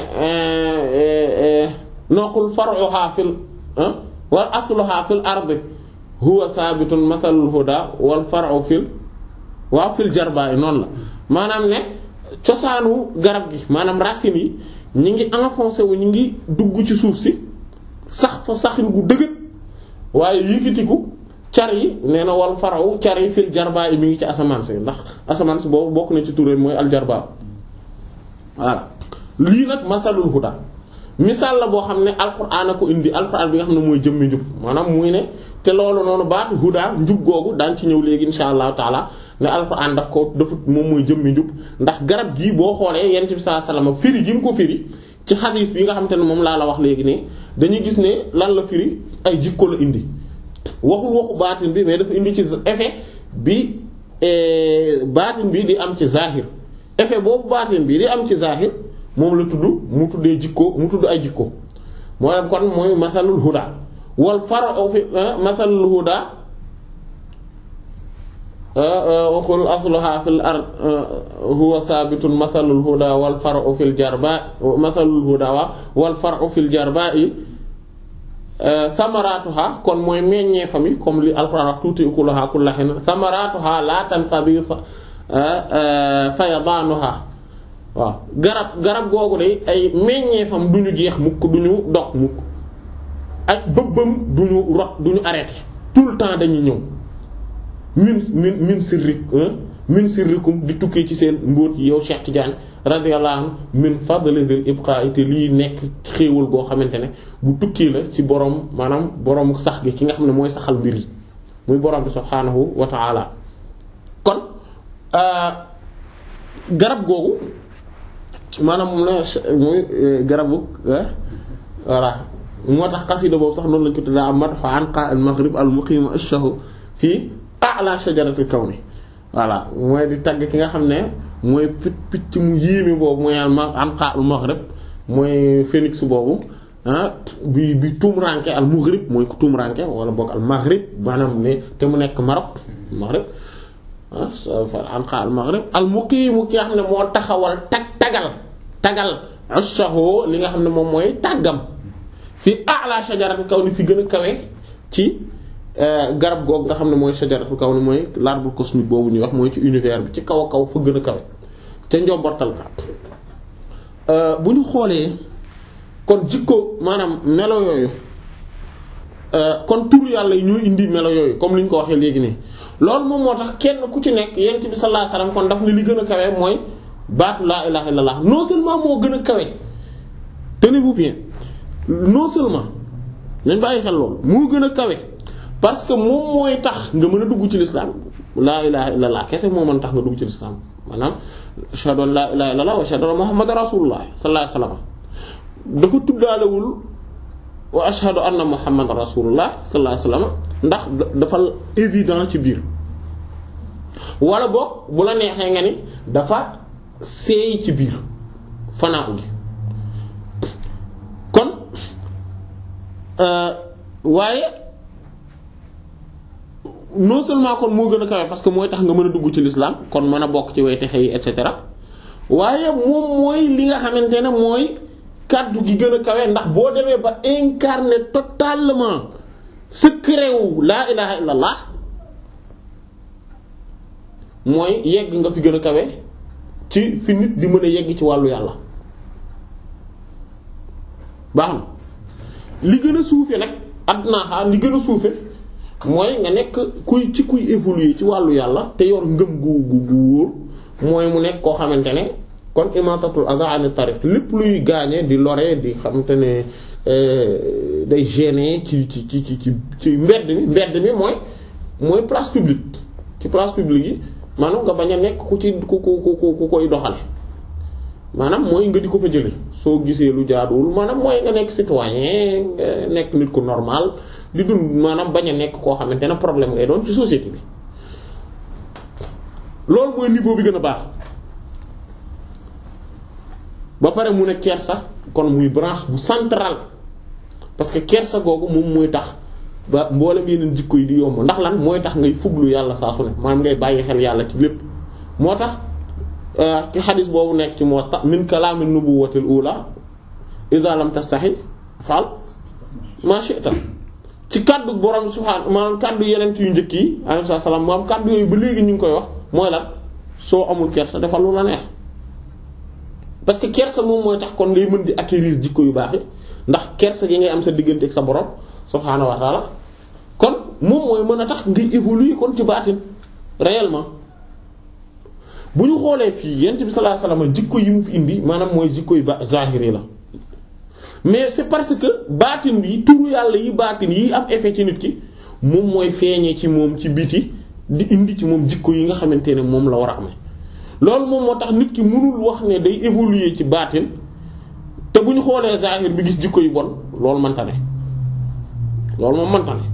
no qul far'uha fil wal asluha fil ardi huwa thabitun mathalul huda wal far'u fil waaw fil jarba'i noonu la maanaam ne cosaanu garab gi maanaam racines yi ñi ngi enfoncé wu ñi ngi dugg ci suuf si sax fa saxin gu dëgër waaye yëkkatiku car yi nee na wal faraw car yi fil jarbaa yi mi ngi ci asamaan si ndax asamaan si boobu bokk na ci tureen mooy aljarbaa voilà lii nag masalul huda misaal la boo xam ne alquran a ko indi alquran bi nga xam ne mooy jëmmi njub maanaam muy ne te loolu noonu baatu huda njub googu daan ci ñëw léegi insha allahu taala ne alquran daf ko dafa moom mooy jëmmi njub ndax garab gii boo xoolee yonent bi sallallahu alayhi wasallam firi gi mu ko firi ci xadiis bi nga xam te ne moom laa la wax léegi ne dañuy gis ne lan la firi ay jikko la indi waxul waxu baatin bi mais dafa indi ci effet bi baatin bi di am ci zahir effet boobu baatin bi di am ci zahir moom la tudd mu tuddee jikko mu tudd ay jikko mooy kon mooy masalul huda wal far'u fi masalul huda waxul asluha fil ard huwa thabitun masalul huda wal far'u fil jarba masalul huda wal far'u fil jarba'i samaratuha kon mooy meññee fami comme li alquran wax tuuti ukulaha kulla hin samaratuha la tanqadi fayadanuha waaw garab garab googu day ay meññee fam duñu jeex mukk duñu dog mukk ak bëbbam duñu rot duñu arrêté tout le temps dañuy ñëw min min min sirrik min sirrikum di tukkee ci seen mbóot yi yow Cheikh Tidiane radiyallahu anhu min fadli zil ibqa te lii nekk xéewal goo xamante ne bu tukkee la ci borom maanaam borom sax gi ki nga xam ne mooy saxal mbir yi muy borom bi subhaanahu wa ta'ala kon garab googu maanaam moom la muy garabu voilà moo tax xasida boobu sax noonu lañ ko tuddaa madhu anqa al maghrib al muqim ash-shahu fii a'la shajaratil kawni voilà mooy di tagg ki nga xam ne mooy picc picc mu yéeme boobu mooy anqa al maghrib mooy phénix boobu ah bi bi tumranke al maghrib mooy ku tumranke wala boog al maghrib maanaam ne te mu nekk Maroc maghrib ah anqa al maghrib al muqim ki nga xam ne moo taxawal tag tagal tagal ashahu li nga xam ne moom mooy tàggam fi a'la shajaratil kawni fi gën a kawe ci garab googu nga xam ne mooy shajaratul kaw ni mooy l'arbre cosmique boobu ñuy wax mooy ci univers bi ci kaw a kaw fa gën a kawe ca njombortal ka bu ñu xoolee kon jikko maanaam melo yooyu kon tur yàlla yi ñooy indi melo yooyu comme li ñu ko waxee léegi nii loolu moom moo tax kenn ku ci nekk yonent bi sallallahu alayhi wasallam kon daf ne li gën a kawe mooy baatu laa ilaha illallah non seulement moo gën a kawe tenez-vous bien non seulement nañ bàyyi xel loolu moo gën a kawe parce que moom mooy tax nga mën a dugg ci l'islam laa ilaha illallah kese moo mën tax nga dugg ci l'islam maanaam ashhadu an laa ilaha illallah wa ashhadu anna muhammadan rasulullah sallallahu alayhi wasallam dafa tuddaalewul wa ashhadu anna muhammadan rasulullah sallallahu alayhi wasallam ndax dafa évident ci biir wala boog bu la neexee nga ni dafa seey ci biir fanaaw gi kon waaye non seulement kon moo gën a kawe parce que mooy tax nga mën a dugg ci l'islam kon mën a bokk ci way texe yi et cetera waaye moom mooy li nga xamante ne mooy kàddu gi gën a kawe ndax boo demee ba incarner totalement secret wu laa ilaha illallah mooy yegg nga fi gën a kawe ci fi nit di mën a yegg ci wàllu yàlla baax na li gën a suufe nag adnaa xaar li gën a suufe mooy nga nekk kuy ci kuy évoluer ci wàllu yàlla te yor ngëm gu gu gu wóor mooy mu nekk koo xamante ne kon imatatul adha an tariq lépp luy gaañe di lore di xamante ne day gêner ci ci ci ci ci mbedd mi mbedd mi mooy mooy place publique ci place publique yi maanaam nga bañ a nekk ku ci ku ku ku ku koy doxale maanaam mooy nga di ko fa jële soo gisee lu jaaduwul maanaam mooy nga nekk citoyen nga nekk nit ku normal di dund maanaam bañ a nekk koo xamante ne problème ngay doon ci société bi loolu mooy niveau bi gën a baax ba pare mu ne kersa kon muy branche bu centrale parce que kersa googu moom mooy tax ba mboolem yeneen jikko yi di yomb ndax lan mooy tax ngay fuglu yàlla saa su ne maanaam ngay bàyyi xel yàlla ci lépp moo tax ci xadis boobu nekk ci moo tax min kalaami nubuwwatil ula idha lam tastahi fal ma shi'ta ci kaddu borom subhaanahu maanaam kaddu yeneen yu njëkk yi alayhi salaam moom kaddu yooyu ba léegi ñu ngi koy wax mooy lan soo amul kersa defal lu la neex parce que kersa moom mooy tax kon ngay mën di acquérir jikko yu baax yi ndax kersa gi ngay am sa diggante ak sa borom subhaanahu wa ta'ala kon moom mooy mën a tax ngay évoluer kon ci baatin réellement bu ñu xoolee fii yent bi sallallahu alayhi wasallam jikko yi mu fi indi maanaam mooy jikko yu ba zahiri la mais c'est parce que baatin bi turu yàlla yi baatin yi am effet ci nit ki moom mooy feeñee ci moom ci biti di indi ci moom jikko yi nga xamante ne moom la war a amee loolu moom moo tax nit ki mënul wax ne day évoluer ci baatin te bu ñu xoolee zahir bi gis jikko yu bon loolu mënta ne loolu moom mënta ne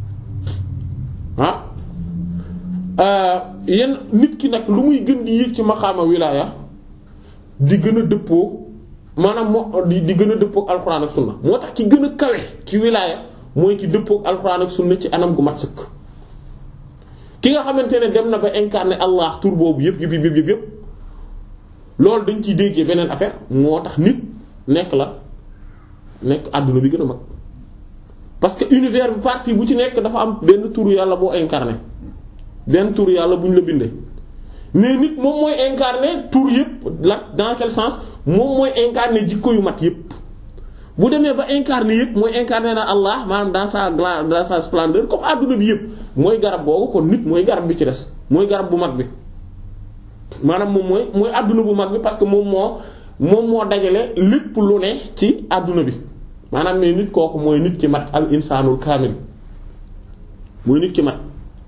ah yenn nit ki nag lu muy gën di yéeg ci maqaama wilaaya di gën a dëppoo maanaam moo di di gën a dëppoo ak alxuraan ak sunna moo tax ki gën a kawe ci wilaaya mooy ki dëppoo ak alxuraan ak sunna ci anam gu mat sëkk ki nga xamante ne dem na ba incarner Allah tur boobu yëpp yëpp yëpp yëpp yëpp loolu dañ ciy déggee beneen affaire moo tax nit nekk la nekk àdduna bi gën a mag parce que univers bi partie bu ci nekk dafa am benn turu yàlla boo incarné benn turu yàlla bu ñu la bindee mais nit moom mooy incarné tur yëpp la dans quel sens moom mooy incarné jikko yu mat yëpp bu demee ba incarné yëpp mooy incarné na Allah maanaam dans sa gloire dans sa splendeur comme àdduna bi yëpp mooy garab boobu kon nit mooy garab bi ci des mooy garab bu mag bi maanaam moom mooy mooy àdduna bu mag bi parce que moom moo moom moo dajale lépp lu ne ci àdduna bi maanaam ne nit kooku mooy nit ki mat al insaanul kaamil mooy nit ki mat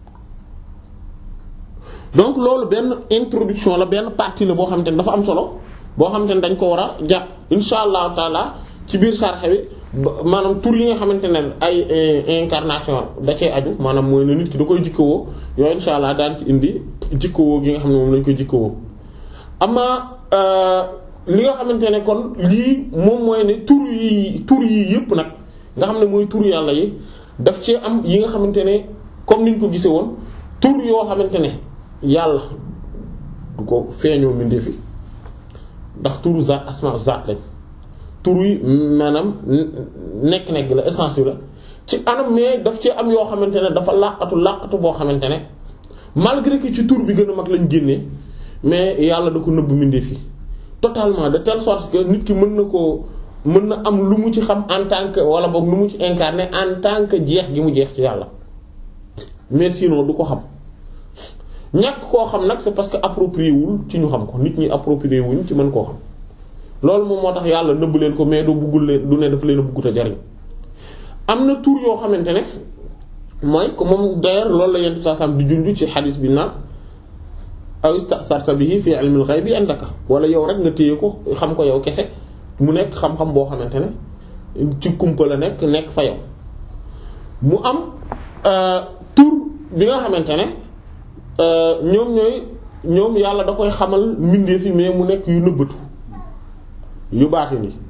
donc loolu benn introduction la benn partie la boo xamante ne dafa am solo boo xamante ne dañ ko war a jàpp insha allahu taala ci biir sarxe bi maanaam tur yi nga xamante ne ay incarnation da cee aju maanaam mooy ne nit ki da koy jikkowoo yooyu insha allah daan ci indi jikkowoo gi nga xam ne moom lañ koy jikkowoo ama li nga xamante ne kon lii moom mooy ne tur yi tur yi yëpp nag nga xam ne mooy tur yàlla yi daf cee am yi nga xamante ne comme niñ ko gisee woon tur yoo xamante ne yàlla du ko feeñoo mbindee fi ndax turu zaat asma zaat lañ tur yi maanaam nekk-nekk la essence la ci anam mais daf ci am yoo xamante ne dafa làqatu làqatu boo xamante ne malgré que ci tur bi gën a mag lañ génnee mais yàlla da ko nëbb mbindee fi totalement de telle sorte que nit ki mën na koo mën na am lu mu ci xam en tant que wala boog lu mu ci incarné en tant que jeex gi mu jeex ci yàlla mais sinon du ko xam ñàkk koo xam nag c'est parce que approprié wul ci ñu xam ko nit ñi approprié wuñ ci mën koo xam loolu moom moo tax yàlla nëbb leen ko mais du buggul leen du ne daf leen a buggut a jariñ am na tur yoo xamante ne mooy ko moom d'ailleurs loolu la yentu saa sam di junj ci xadis bi naan aw istasarta bihi fi ilmil ghaybi indaka wala yow rek nga téye ko xam ko yow kese mu nekk xam-xam boo xamante ne ci kumpa la nekk nekk fa yow mu am tur bi nga xamante ne ñoom ñooy ñoom yàlla da koy xamal mbindeef yi mais mu nekk yu nëbbatu yu baatin yi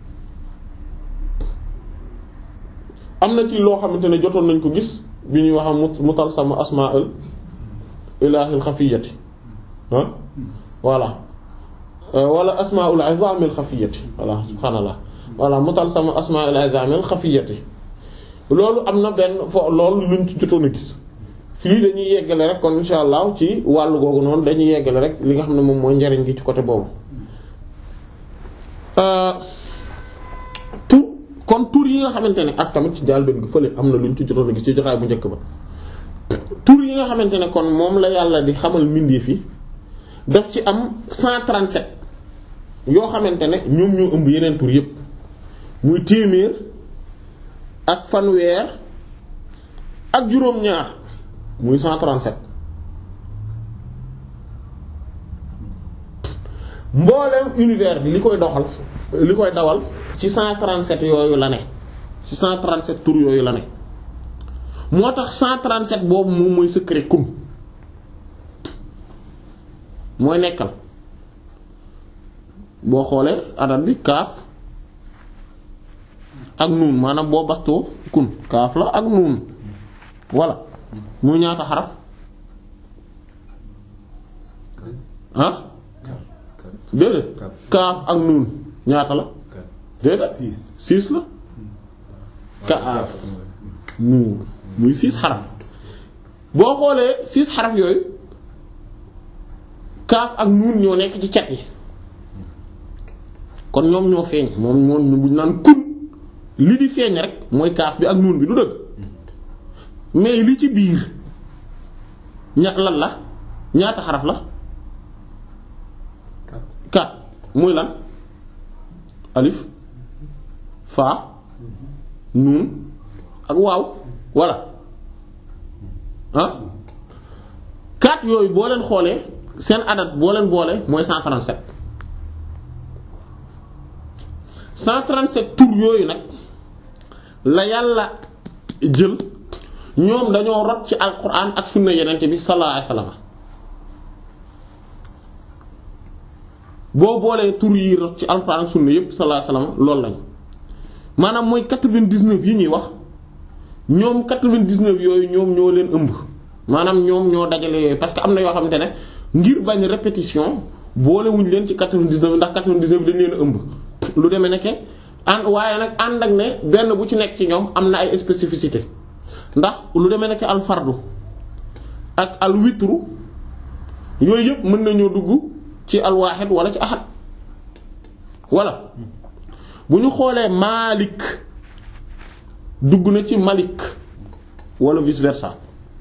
am na ci loo xamante ne jotoon nañ ko gis bi ñuy wax mutalsam asmaa'ul ilaahil xafiyati ah voilà wala asmaa'ul izaamil xafiyati voilà subhaanallah voilà mutalsam asmaa'ul izaamil xafiyati loolu am na benn fo loolu luñ ci jotoon a gis fii dañuy yeggale rek kon insha allah ci wàllu googu noonu dañuy yeggale rek li nga xam ne moom mooy njariñ gi ci côté boobu tur kon tur yi nga xamante ne ak tamit ci jaal benn gi fële am na luñ ci jotoon a gis ci jotaay bu njëkk ba tur yi nga xamante ne kon moom la yàlla di xamal mbindeef yi daf ci am cent trente-sept yoo xamante ne ñoom ñoo ëmb yeneen tur yépp muy téeméer ak fanweer ak juróom-ñaar muy cent trente-sept mboolem univers bi li koy doxal li koy dawal ci cent trente-sept yooyu la ne ci cent trente-sept tur yooyu la ne moo tax cent trente-sept boobu moom mooy secret kun mooy nekkal boo xoolee adat bi kaaf ak nuun maanaam boo bastoo kun kaaf la ak nuun voilà muy ñaata xaraf ah déedéet kaaf ak nuun ñaata la déedéet six la kaaf nuun muy six xaraf boo xoolee six xaraf yooyu kaaf ak nuun ñoo nekk ci cat yi kon ñoom ñoo feeñ moom moom buñ naan kun li di feeñ rek mooy kaaf bi ak nuun bi du dëgg mais li ci biir ña lan la ñaata xaraf la kat muy lan alif fa nuun ak waaw walla ah kat yooyu boo leen xoolee seen adat boo leen boole mooy cent trente-sept cent trente-sept tur yooyu nag la yàlla jël ñoom dañoo rot ci alquran ak sunna yenente bi sallallahu alayhi wasallam boo boolee tur yi rot ci alquran ak sunna yépp sallallahu alayhi wasallam loolu lañu maanaam mooy quatre-vingt-dix-neuf yi ñuy wax ñoom quatre-vingt-dix-neuf yooyu ñoom ñoo leen ëmb maanaam ñoom ñoo dajale yooyu parce que am na yoo xamante ne ngir bañ répétition boolewuñ leen ci quatre-vingt-dix-neuf ndax quatre-vingt-dix-neuf dañ leen ëmb lu demee nekke ànd waaye nag ànd ak ne benn bu ci nekk ci ñoom am na ay spécificité ndax lu demee nekk al fardu ak al witru yooyu yëpp mën nañoo dugg ci al waaxid wala ci ahad wala bu ñu xoolee Malik dugg na ci Malik wala vice versa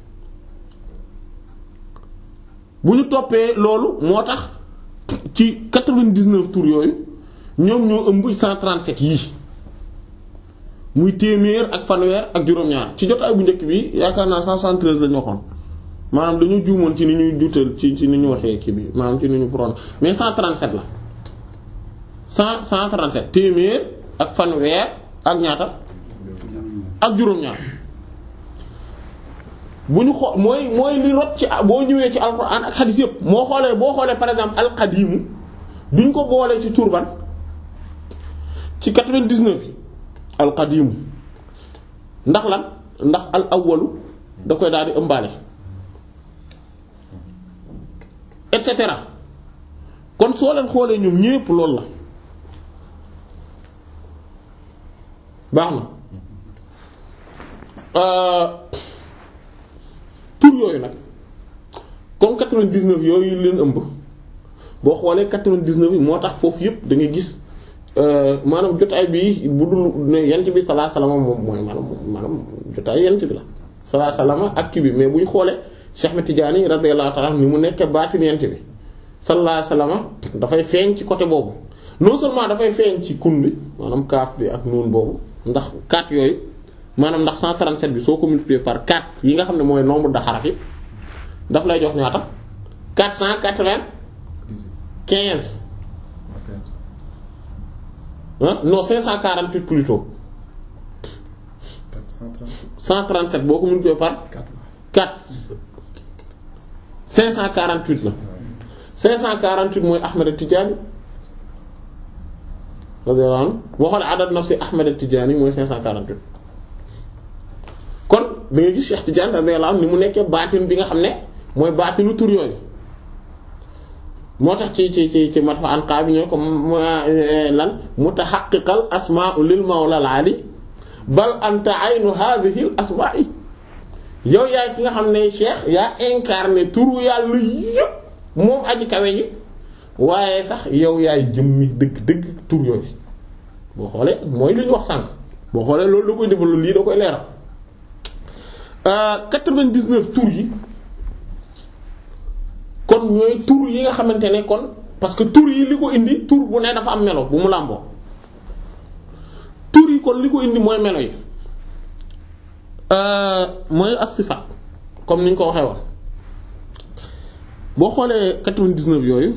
bu ñu toppee loolu moo tax ci quatre-vingt-dix-neuf tours yooyu ñoom ñoo ëmb cent trente-sept yii muy téeméer ak fanweer ak juróom-ñaar ci jotaay bu njëkk bi yaakaar naa cent soixante-treize lañu waxoon maanaam dañu juumoon ci ni ñuy juutal ci ci ni ñu waxee kii bi maanaam ci ni ñu pron mais cent trente-sept la cent cent trente-sept téeméer ak fanweer ak ñaata ak juróom-ñaar bu ñu xoo mooy mooy li rot ci boo ñëwee ci alxuraan ak xadiis yëpp moo xoolee boo xoolee par exemple alqadimu duñ ko boolee ci turban ci quatre-vingt-dix-neuf yi alqadimu ndax lan ndax al awwalu da koy daal di ëmbaale et cetera kon soo leen xoolee ñoom ñépp loolu la baax na tur yooyu nag comme quatre-vingt-dix-neuf yooyu leen ëmb boo xoolee quatre-vingt-dix-neuf yi moo tax foofu yëpp da ngay gis maanaam jotaay bi bu dul ne yent bi sallallahu alayhi wasallam moom mooy maanaam maanaam jotaay yent bi la sallallahu alayhi wasallam ak kii bi mais bu ñu xoolee Cheikh Ahmed Tidiane radiyallahu ta'ala ni mu nekkee baatin yent bi sallallahu alayhi wasallam dafay feeñ ci côté boobu non seulement dafay feeñ ci kun bi maanaam kaaf bi ak nuun boobu ndax quatre yooyu maanaam ndax cent trente-sept bi soo ko multiplier par quatre yi nga xam ne mooy nombre de xaraf yi daf lay jox ñaata quatre cent quatre-vingt-quinze ah non cinq cent quarante-huit plutôt cent trente-sept boo ko multiplier par quatre cinq cent quarante-huit la cinq cent quarante-huit mooy Ahmed Tidiane radiyallahu anhu boo xoolee adad nafsi Ahmed Tidiane mooy cinq cent quarante-huit kon da ngay gis Cheikh Tidiane radiyallahu anhu ni mu nekkee baatin bi nga xam ne mooy baatinu tur yooyu moo tax ci ci ci ci mat fa anqa bi ñoo ko lan mutahaqqiqal asmaa'u lil mawla al ali bal anta aynu hadhihi al asmaa'i yow yaay ki nga xam ne Cheikh yaa incarné turu yàlla yépp moom aji kawe ji waaye sax yow yaay jëmmi dëgg-dëgg tur yooyu boo xoolee mooy li ñu wax sànq boo xoolee loolu da koy defal lii da koy leeral quatre-vingt-dix-neuf tur yi kon ñooy tur yi nga xamante ne kon parce que tur yi li ko indi tur bu ne dafa am melo bu mu làmboo tur yi kon li ko indi mooy melo yi mooy as-sifaat comme ni ñu ko waxee woon boo xoolee quatre-vingt-dix-neuf yooyu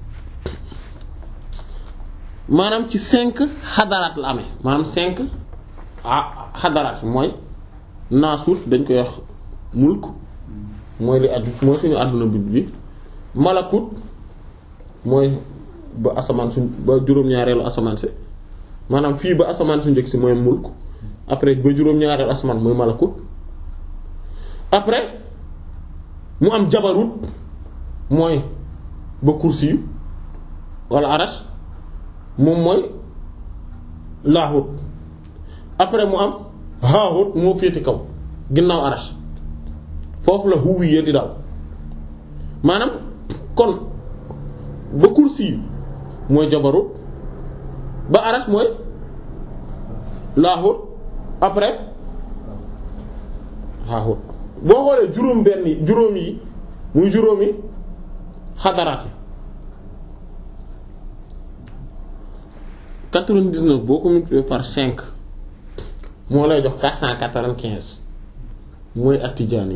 maanaam ci cinq xadaraat la amee maanaam cinq ah xadaraat mooy naasuut dañ koy wax mulk mooy li addu mooy suñu àdduna bi bi malakut mooy ba asamaan suñ ba juróom-ñaareelu asamaan si maanaam fii ba asamaan su njëkk si mooy mulk après ba juróom-ñaareelu asamaan mooy malakut après mu am jabarut mooy ba kursi yu wala arash moom mooy laahut après mu am haahut moo féete kaw ginnaaw arash foofu la huwiya di daw maanaam kon ba kursi yu mooy jabarut ba arash mooy laahut après haahut boo xoolee juróom benn yi juróom yi muy juróomi xadaraat yi quatre-vingt-dix-neuf boo ko multiplié par cinq moo lay jox quatre cent quatre-vingt-quinze mooy at-Tijaani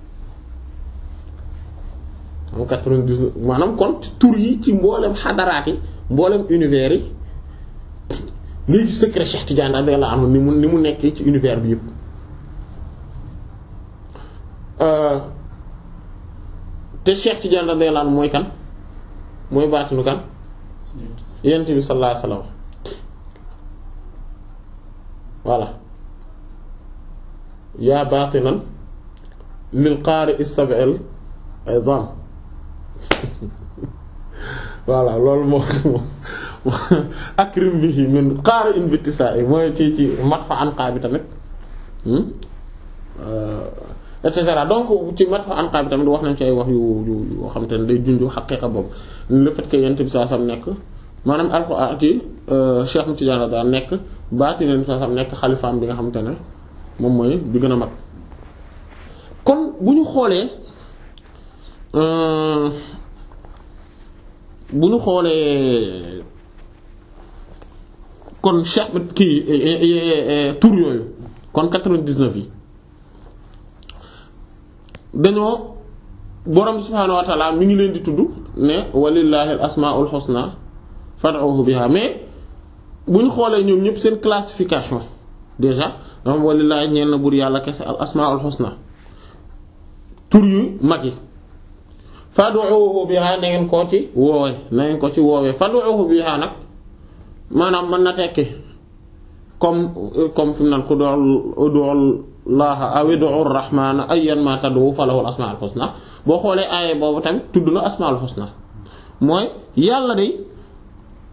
am quatre-vingt-dix-neuf maanaam kon tur yi ci mboolem xadaraat yi mboolem univers yi léegi secret Cheikh Tidiane radiyallahu anhu ni mu ni mu nekkee ci univers bi yëpp te Cheikh Tidiane radiyallahu anhu mooy kan mooy baatinu kan yonent bi sallallahu alayhi wasallam voilà yaa baatinan lil qaari is-sab'il izam voilà loolu moo akrim bihi min qaari in bittisa'i mooy ci ci mat fa anqa bi tamit et cetera donc ci mat fa anqa bi tamit wax nañ ci ay wax yu yu yoo xam te ne day junju xaqiiqa boobu le fait que yonent bi sallallahu alayhi wasallam nekk maanaam alxuraan ci Cheikh Tidiane daa nekk baati leen sallallahu alayhi wasallam nekk xalifaam bi nga xamante ne moom mooy bi gën a mag kon bu ñu xoolee bu ñu xoolee kon Cheikh kii tur yooyu kon quatre-vingt-dix-neuf yi dañoo borom subhaanahu wa ta'ala mi ngi leen di tudd ne walillahi al asmaul husna fad'uhu biha mais bu ñu xoolee ñoom ñëpp seen classification déjà dama walillahi ñeel na buur yàlla kese al asmaul husna tur yu mag yi fad'uhu biha na ngeen koo ci woowee na ngeen ko ci woowee fad'uhu biha nag maanaam mën na tekki comme comme fi mu naan ku dool ud'u llaha aw ud'u rahmana ayyan ma tad'u falahu al asmaul husna boo xoolee aaye boobu tamit tudd na asmaul husna mooy yàlla de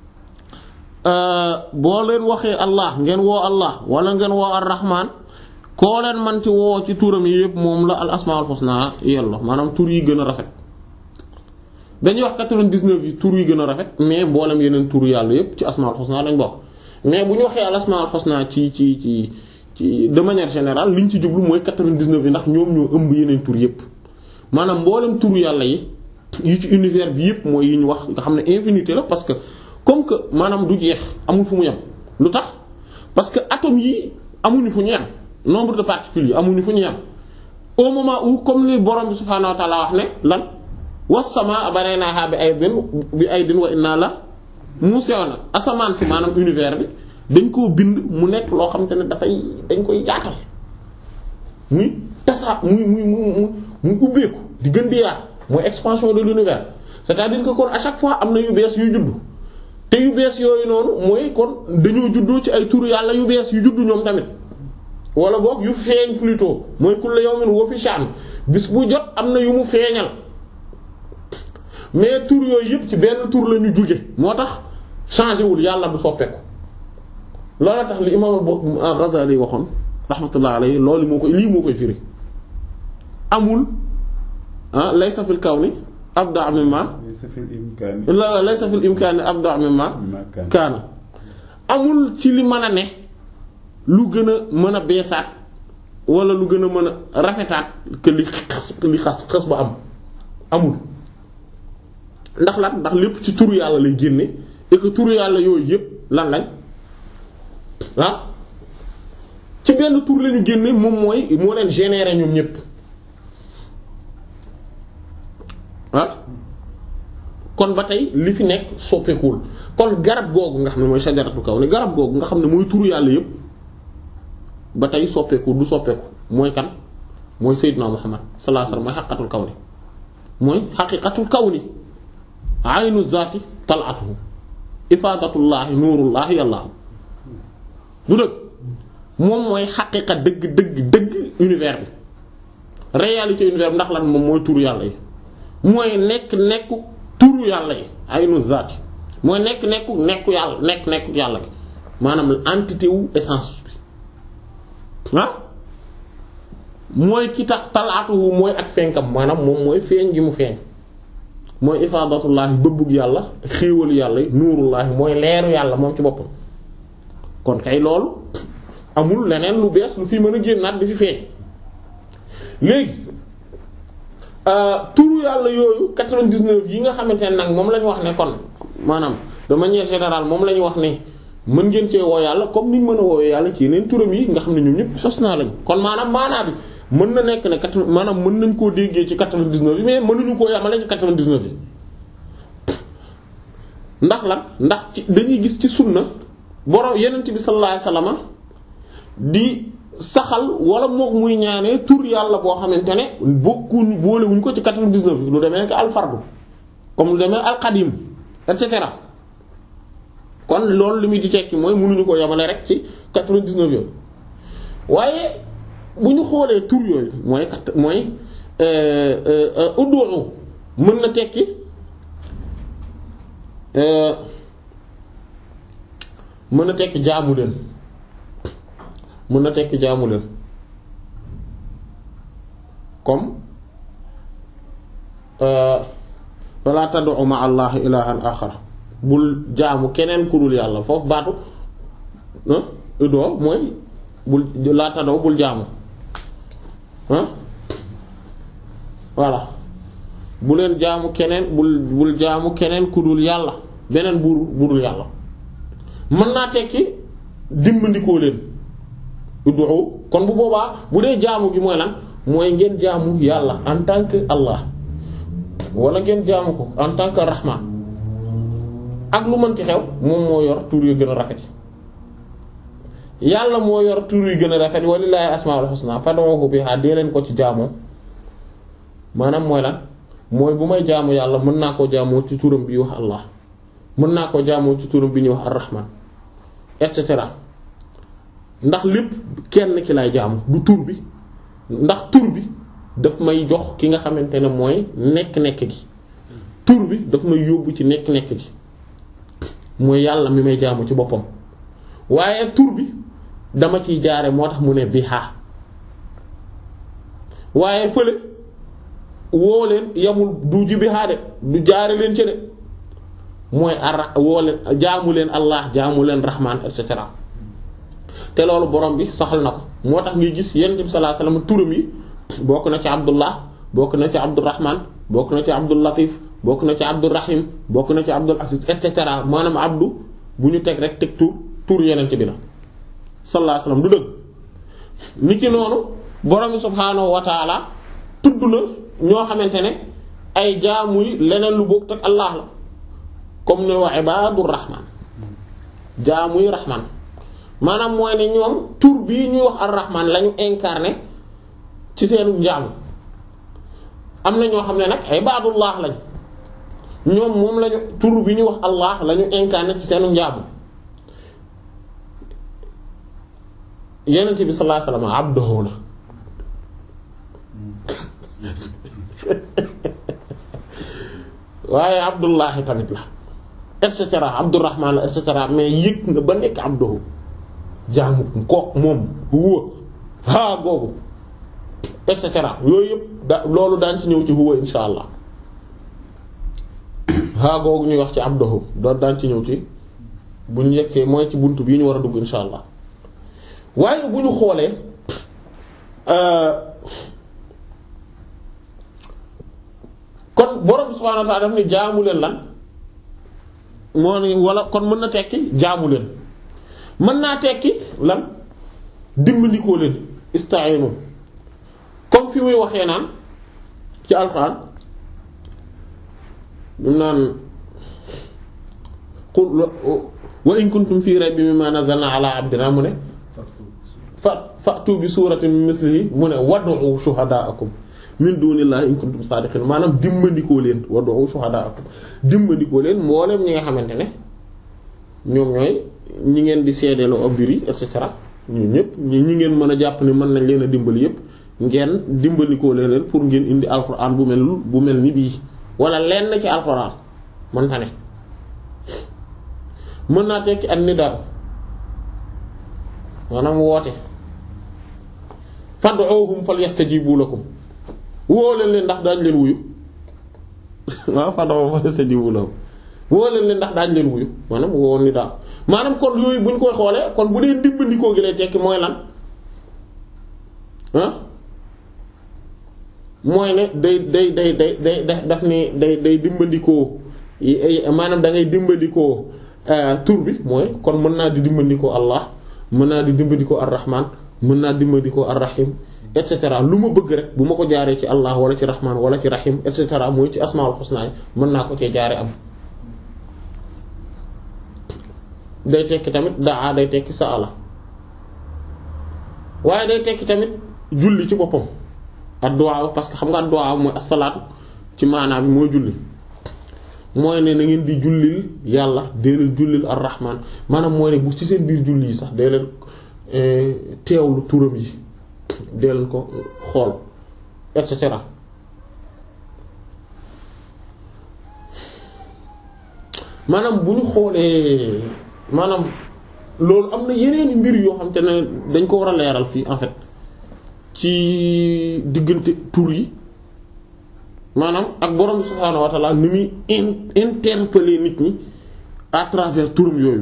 boo leen waxee allah ngeen woo allah wala ngeen woo ar-rahman koo leen manti woo ci turam yi yëpp moom la al asmaul husna yello maanaam tur yi gën a rafet dañuy wax quatre-vingt-dix-neuf yi tur yi gën a rafet mais mboolem yeneen tur yàlla yëpp ci asmaul husna lañ bokk mais bu ñu waxee al asmaul husna ci ci ci ci de manière générale liñ ci jublu mooy quatre-vingt-dix-neuf yi ndax ñoom ñoo ëmb yeneen tur yëpp maanaam mboolem tur yàlla yi yi ci univers bi yëpp mooy yi ñu wax nga xam ne infinité la parce que comme que maanaam du jeex amul fu mu yem lu tax parce que atomes yi amuñu fu ñu yem nombre de particules yi amuñu fu ñu yem au moment où comme li borom bi subhaanahu wa ta'ala wax ne lan was-samaa banaynaahaa bi aydin bi aydin wa innaa la muusi'uun asamaan si maanaam univers bi dañ koo bind mu nekk loo xam te ne dafay dañ koy yaatal muy tasa muy muy muy muy ubbeeku di gën di yaatu mooy expansion de l'univers c'est-à-dire que kon à chaque fois am na yu bees yu juddu te yu bees yooyu noonu mooy kon dañoo juddoo ci ay turu yàlla yu bees yu juddu ñoom tamit wala boog yu feeñ plutôt mooy kullu yawmin huwa fi sha'n bis bu jot am na yu mu feeñal mais tur yooyu yëpp ci benn tur la ñu jóge moo tax changé wul yàlla du soppeeku loolu tax li imam al-Ghazali waxoon rahmatullah alayhi loolu moo koy lii moo koy firi amul ah laysa fil kawni abda mimma laysa fil imkaani la laysa fil imkaani abda mimma kaana amul ci li mën a ne lu gën a mën a beesaat wala lu gën a mën a rafetaat que li xas li xas xas ba am amul ndax lan ndax lépp ci turu yàlla lay génne et que turu yàlla yooyu yëpp lan lañ ah ci benn tur lañu génne moom mooy moo leen générer ñoom ñëpp ah kon ba tey li fi nekk soppeekuwul kon garab googu nga xam ne mooy sajaratul kaw ni garab googu nga xam ne mooy turu yàlla yëpp ba tey soppeeku du soppeeku mooy kan mooy Seydina Muhammad sallallahu alayhi wasallam mooy xaqiqatul kaw ni mooy xaqiqatul kaw ni aynu zaati tal'atuhu ifaadatullaahi nuurullaahi yàllaahu du dëgg moom mooy xaqiqa dëgg dëgg dëgg univers bi réalité univers bi ndax lan moom mooy turu yàlla yi mooy nekk nekku turu yàlla yi aynu zaati mooy nekk nekku nekku yàlla nekk nekku yàlla bi maanaam entité wu essence bi ah mooy ki tax talaatuhu mooy ak fenkam maanaam moom mooy feeñ gi mu feeñ mooy ifaadatullaahi bëbbug yàlla xéewalu yàlla yi nuurullaahi mooy leeru yàlla moom ci boppam kon kay loolu amul leneen lu bees lu fi mën a génnaat di fi feeñ léegi turu yàlla yooyu quatre-vingt-dix-neuf yi nga xamante ne nag moom la ñu wax ne kon maanaam de manière générale moom la ñu wax ne mën ngeen cee woo yàlla comme ni ñu mën a woowee yàlla ci yeneen turam yi nga xam ne ñoom ñëpp husna lañ kon maanaam maanaa bi mën na nekk ne quatre maanaam mën nañ koo déggee ci quatre-vingt-dix-neuf yi mais mënuñu koo yamale ci quatre-vingt-dix-neuf yi ndax lan ndax ci dañuy gis ci sunna borom yenent bi sallallahu alayhi wasallam di saxal wala mook muy ñaanee tur yàlla boo xamante ne bokkuñ boolewuñ ko ci quatre-vingt-dix-neuf yi lu demee nekk alfardu comme lu demee alqadim et cetera kon loolu li muy di tekki mooy mënuñu ko yamale rek ci quatre-vingt-dix-neuf yooyu waaye bu ñu xoolee tur yooyu mooy kat mooy uddu mën na tekki mën na tekki jaamu leen mën na tekki jaamu leen comme wala tad'u ma'a allahi ilahan akhar bul jaamu keneen ku dul yàlla foofu baatu uddu mooy bul laa tad'u bul jaamu ah voilà bu leen jaamu keneen bul bul jaamu keneen ku dul yàlla beneen buur budul yàlla mën naa tekki dimbandikoo leen uddu kon bu boobaa bu dee jaamu gi mooy lan mooy ngeen jaamu yàlla en tant que Allah wala ngeen jaamu ko en tant que Rahman ak lu mënti xew moom moo yor tur yu gën a rafet yàlla moo yor tur yu gën a rafet walillaahi asmaa'ul husnaa fad'uuhu bihaa dee leen ko ci jaamoo maanaam mooy lan mooy bu may jaamu yàlla mën naa koo jaamoo ci turam bi wax Allah mën naa ko jaamoo ci turam bi ñuy wax ar-Rahman et cetera ndax lépp kenn ki lay jaamu du tur bi ndax tur bi daf may jox ki nga xamante ne mooy nekk-nekk gi tur bi daf may yóbbu ci nekk-nekk gi mooy yàlla mi may jaamu ci boppam waaye tur bi dama ciy jaare moo tax mu ne biha waaye fële woo leen yamul du jibi xaade du jaare leen ci de mooy ar woo leen jaamu leen allah jaamu leen rahman et cetera te loolu borom bi saxal na ko moo tax ngay gis yonent bi sallallahu alayhi wasallam turam yi bokk na ci abdullah bokk na ci abdurrahman bokk na ci abdul latif bokk na ci abdurrahim bokk na ci abdul aziz et cetera maanaam abdu bu ñu teg rek teg tur tur yonent bi la sallallahu alayhi wasallam du dëgg ni ki noonu borom bi subhaanahu wa taala tudd na ñoo xamante ne ay jaamuy leneen lu bokk teg allah la comme ne wa ibadur rahman jaamuy rahman maanaam mooy ne ñoom tur bii ñuy wax ar-rahman lañu incarné ci seenu njaamu am na ñoo xam ne nag ibadullah lañ ñoom moom lañu tur bi ñuy wax allah lañu incarné ci seenu njaamu yenent bi sallallahu alayhi wasallam abduhu la waaye abdullahi tamit la et cetera abdurrahman la et cetera mais yëg nga ba nekk abduhu jaamu kook moom huwa haa googu et cetera yooyu yëpp da loolu daan ci ñëw ci huwa insha allah haa googu ñuy wax ci abduhu doon daan ci ñëw ci bu ñu yegsee mooy ci buntu bii ñu war a dugg insha allah waaye bu ñu xoolee kon borom subhaanahu wa ta'aala daf ni jaamu leen lan moo ne wala kon mën na tekki jaamu leen mën naa tekki lan dimbandikoo leen ista'iinu comme fi muy waxee naan ci alxuraan mu naan qul wa in kuntum fii raybin mimmaa nazzalnaa alaa abdinaa mu ne fa fa'tu bi suuratin min mislihi mu ne wad'u shuhadaa'akum min dunillahi in kuntum saadiqiin maanaam dimbandikoo leen wad'u shuhadaa'akum dimbandikoo leen mboolem ñi nga xamante ne ñoom ñooy ñi ngeen di seedeeloo ab mbir yi et cetera ñun ñëpp ñi ñi ngeen mën a jàpp ne mën nañ leen a dimbali yëpp ngeen dimbandikoo leen pour ngeen indi alxuraan bu mel bu mel ni bii wala lenn ci alxuraan mën ta ne mën naa tekki an nidaa maanaam woote fad'uuhum falyastajibu lakum woo leen leen ndax daañu leen wuyu waaw fad'uuhum falyastajibu lakum woo leen leen ndax daañu leen wuyu maanaam woo ni daa maanaam kon yooyu bu ñu koy xoolee kon bu dee dimbandikoo gi lay tekki mooy lan ah mooy ne day day day day day daf ni day day dimbandikoo maanaam da ngay dimbandikoo tur bi mooy kon mën naa di dimbandikoo Allah mën naa di dimbandikoo ar-Rahman mën naa dimbandikoo ar-Rahim et cetera lu ma bëgg rek bu ma ko jaaree ci Allah wala ci Rahman wala ci Rahim et cetera mooy ci asmaul husna yi mën naa ko cee jaaree am. day tekki tamit daa day tekki saala waaye day tekki tamit julli ci boppam ad-du'a parce que xam nga ad-du'a mooy as-salaatu ci maanaam bi mooy julli mooy ne na ngeen di jullil yàlla dee leen jullil ar-rahman maanaam mooy ne bu ci seen biir julli yi sax dee leen teewlu turam yi dee leen ko xool et cetera maanaam bu ñu xoolee maanaam loolu am na yeneen mbir yoo xam te ne dañ ko war a leeral fii en fait ci diggante tur yi maanaam ak borom subhaanahu wa ta'ala ni muy interpeller nit ñi à travers turam yooyu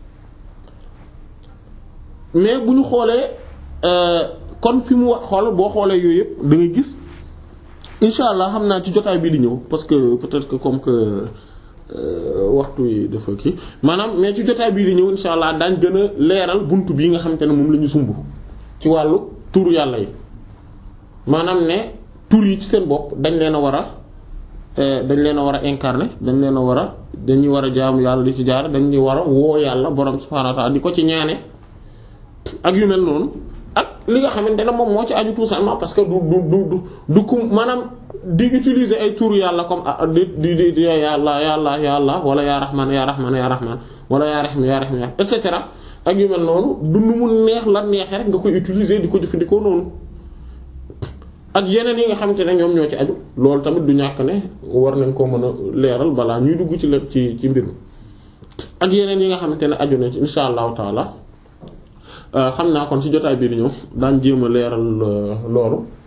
mais bu ñu xoolee kon fi mu wax xool boo xoolee yooyu yëpp da ngay gis insha allah xam naa ci jotaay bii di ñëw parce que peut-être que comme que waxtu yi dafa kii maanaam mais ci jotaay bii di ñëw insha allah daañ gën a leeral buntu bii nga xamante ne moom la ñu sumb ci wàllu turu yàlla yi maanaam ne tur yi ci seen bopp dañ leen a war a dañ leen a war a incarner dañ leen a war a dañuy war a jaamu yàlla di ci jaar dañuy war a woo yàlla borom subhaanahu wa ta'ala di ko ci ñaane ak yu mel noonu ak li nga xamante ne moom moo ci aju tout simplement parce que du du du du du ku maanaam di utiliser ay turu yàlla comme di di di yàlla yàlla yàlla wala yaa rahman yaa rahman yaa rahman wala yaa rahim yaa rahim et cetera ak yu mel noonu du nu mu neex la neexee rek nga koy utiliser di ko jëfandikoo noonu. ak yeneen yi nga xamante ne ñoom ñoo ci aju loolu tamit du ñàkk ne war nañ koo mën a leeral balaa ñuy dugg ci lépp ci ci mbir mi ak yeneen yi nga xamante ne aju nañ ci insha allahu taala xam naa kon ci jotaay bii di ñëw daan jéem a leeral loolu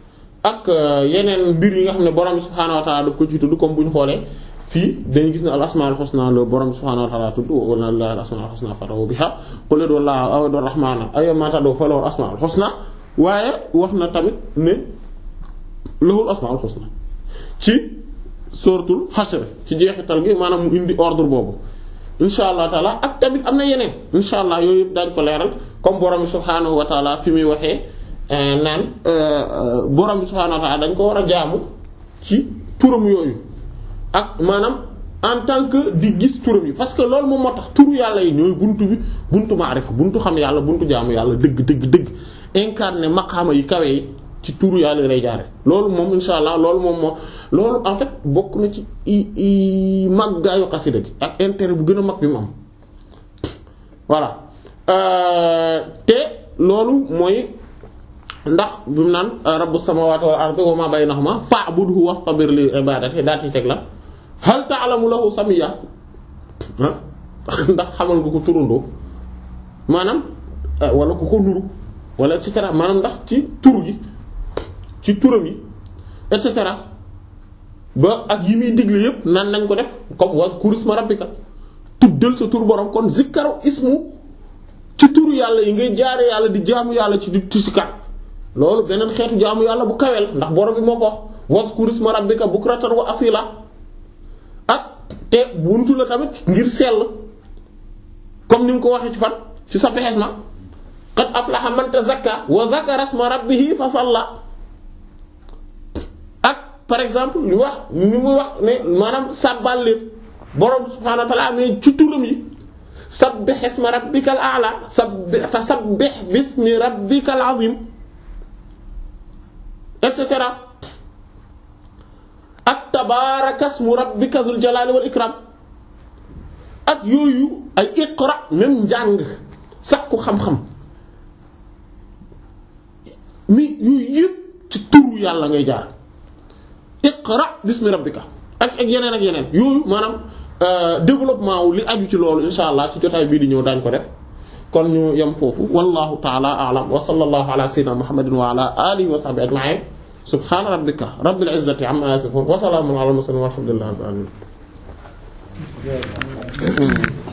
ak yeneen mbir yi nga xam ne borom subhaanahu wa ta'ala daf ko ci tudd comme bu ñu xoolee fii dañuy gis ne al asmaul husna la borom subhaanahu wa ta'ala tudd wala al asmaul husna fad'uhu biha qul ud'u llaha aw ud'u rahmana ayyamma tad'u falahu al asmaul husna waaye wax na tamit ne lahul asmaul husna ci suratul hashr ci jeexital gi maanaam mu indi ordre boobu insha allah taala ak tamit am na yeneen insha allah yooyu yëpp daañu ko leeral comme borom subhaanahu wa ta'ala fi muy waxee naan borom bi subhaanahu wa ta'ala dañ ko war a jaamu ci turam yooyu ak maanaam en tant que di gis turam yi parce que loolu moom moo tax turu yàlla yi ñooy buntu bi buntu maarifa buntu xam yàlla buntu jaamu yàlla dëgg dëgg dëgg incarné maqaama yi kawe yi ci turu yàlla yi lay jaare loolu moom insha allah loolu moom moo loolu en fait bokk na ci i i màggaayu xasida gi ak intérêt bu gën a mag bi mu am voilà te loolu mooy ndax bi mu naan rabbu samawati wal ardi wa ma baynahuma fa'budhu wastabir li ibadati daal ci teg la hal ta'lamu lahu samiyya ndax xamal nga ko turandoo maanaam wala ku ko nuru wala et cetera maanaam ndax ci tur gi ci turam yi et cetera ba ak yi muy digle yépp nan nañ ko def comme wazkur isma rabbika tuddal sa tur borom kon zikkaru ismu ci turu yàlla yi ngay jaare yàlla di jaamu yàlla ci di tisikat loolu beneen xeetu jaamu yàlla bu kawel ndax borom bi moo ko wax wazkur isma rabbika bukratan wa asila ak te buntu la tamit ngir sell comme ni mu ko waxee ci fan ci sa pexes ma qad aflaha man tazakka wa zakara isma rabbihi fa salla ak par exemple li wax ni muy wax ne maanaam sàbbal leen borom subhaanahu wa ta'ala mais ci turam yi sabbih isma rabbikal a'la sabbih fa sabbih bismi rabbikal azim et cetera ak tabaaraka ismu rabbika dhul jalaali wal ikram ak yooyu ay iqra même njàng sakku xam-xam mi yooyu yëpp ci turu yàlla ngay jaar iqra bismi rabbika ak ak yeneen ak yeneen yooyu maanaam développement wu li aju ci loolu insha allah ci jotaay bii di ñëw daañu ko def kon ñu yem foofu wallahu ta'ala a'lam wa sallallahu ala sayyidina muhammadin wa ala alihi wa sahbihi ajma'in subhana rabbika rabbil izzati amma yasifun wa salamun ala al mursalin walhamdulillahi rabbil alamin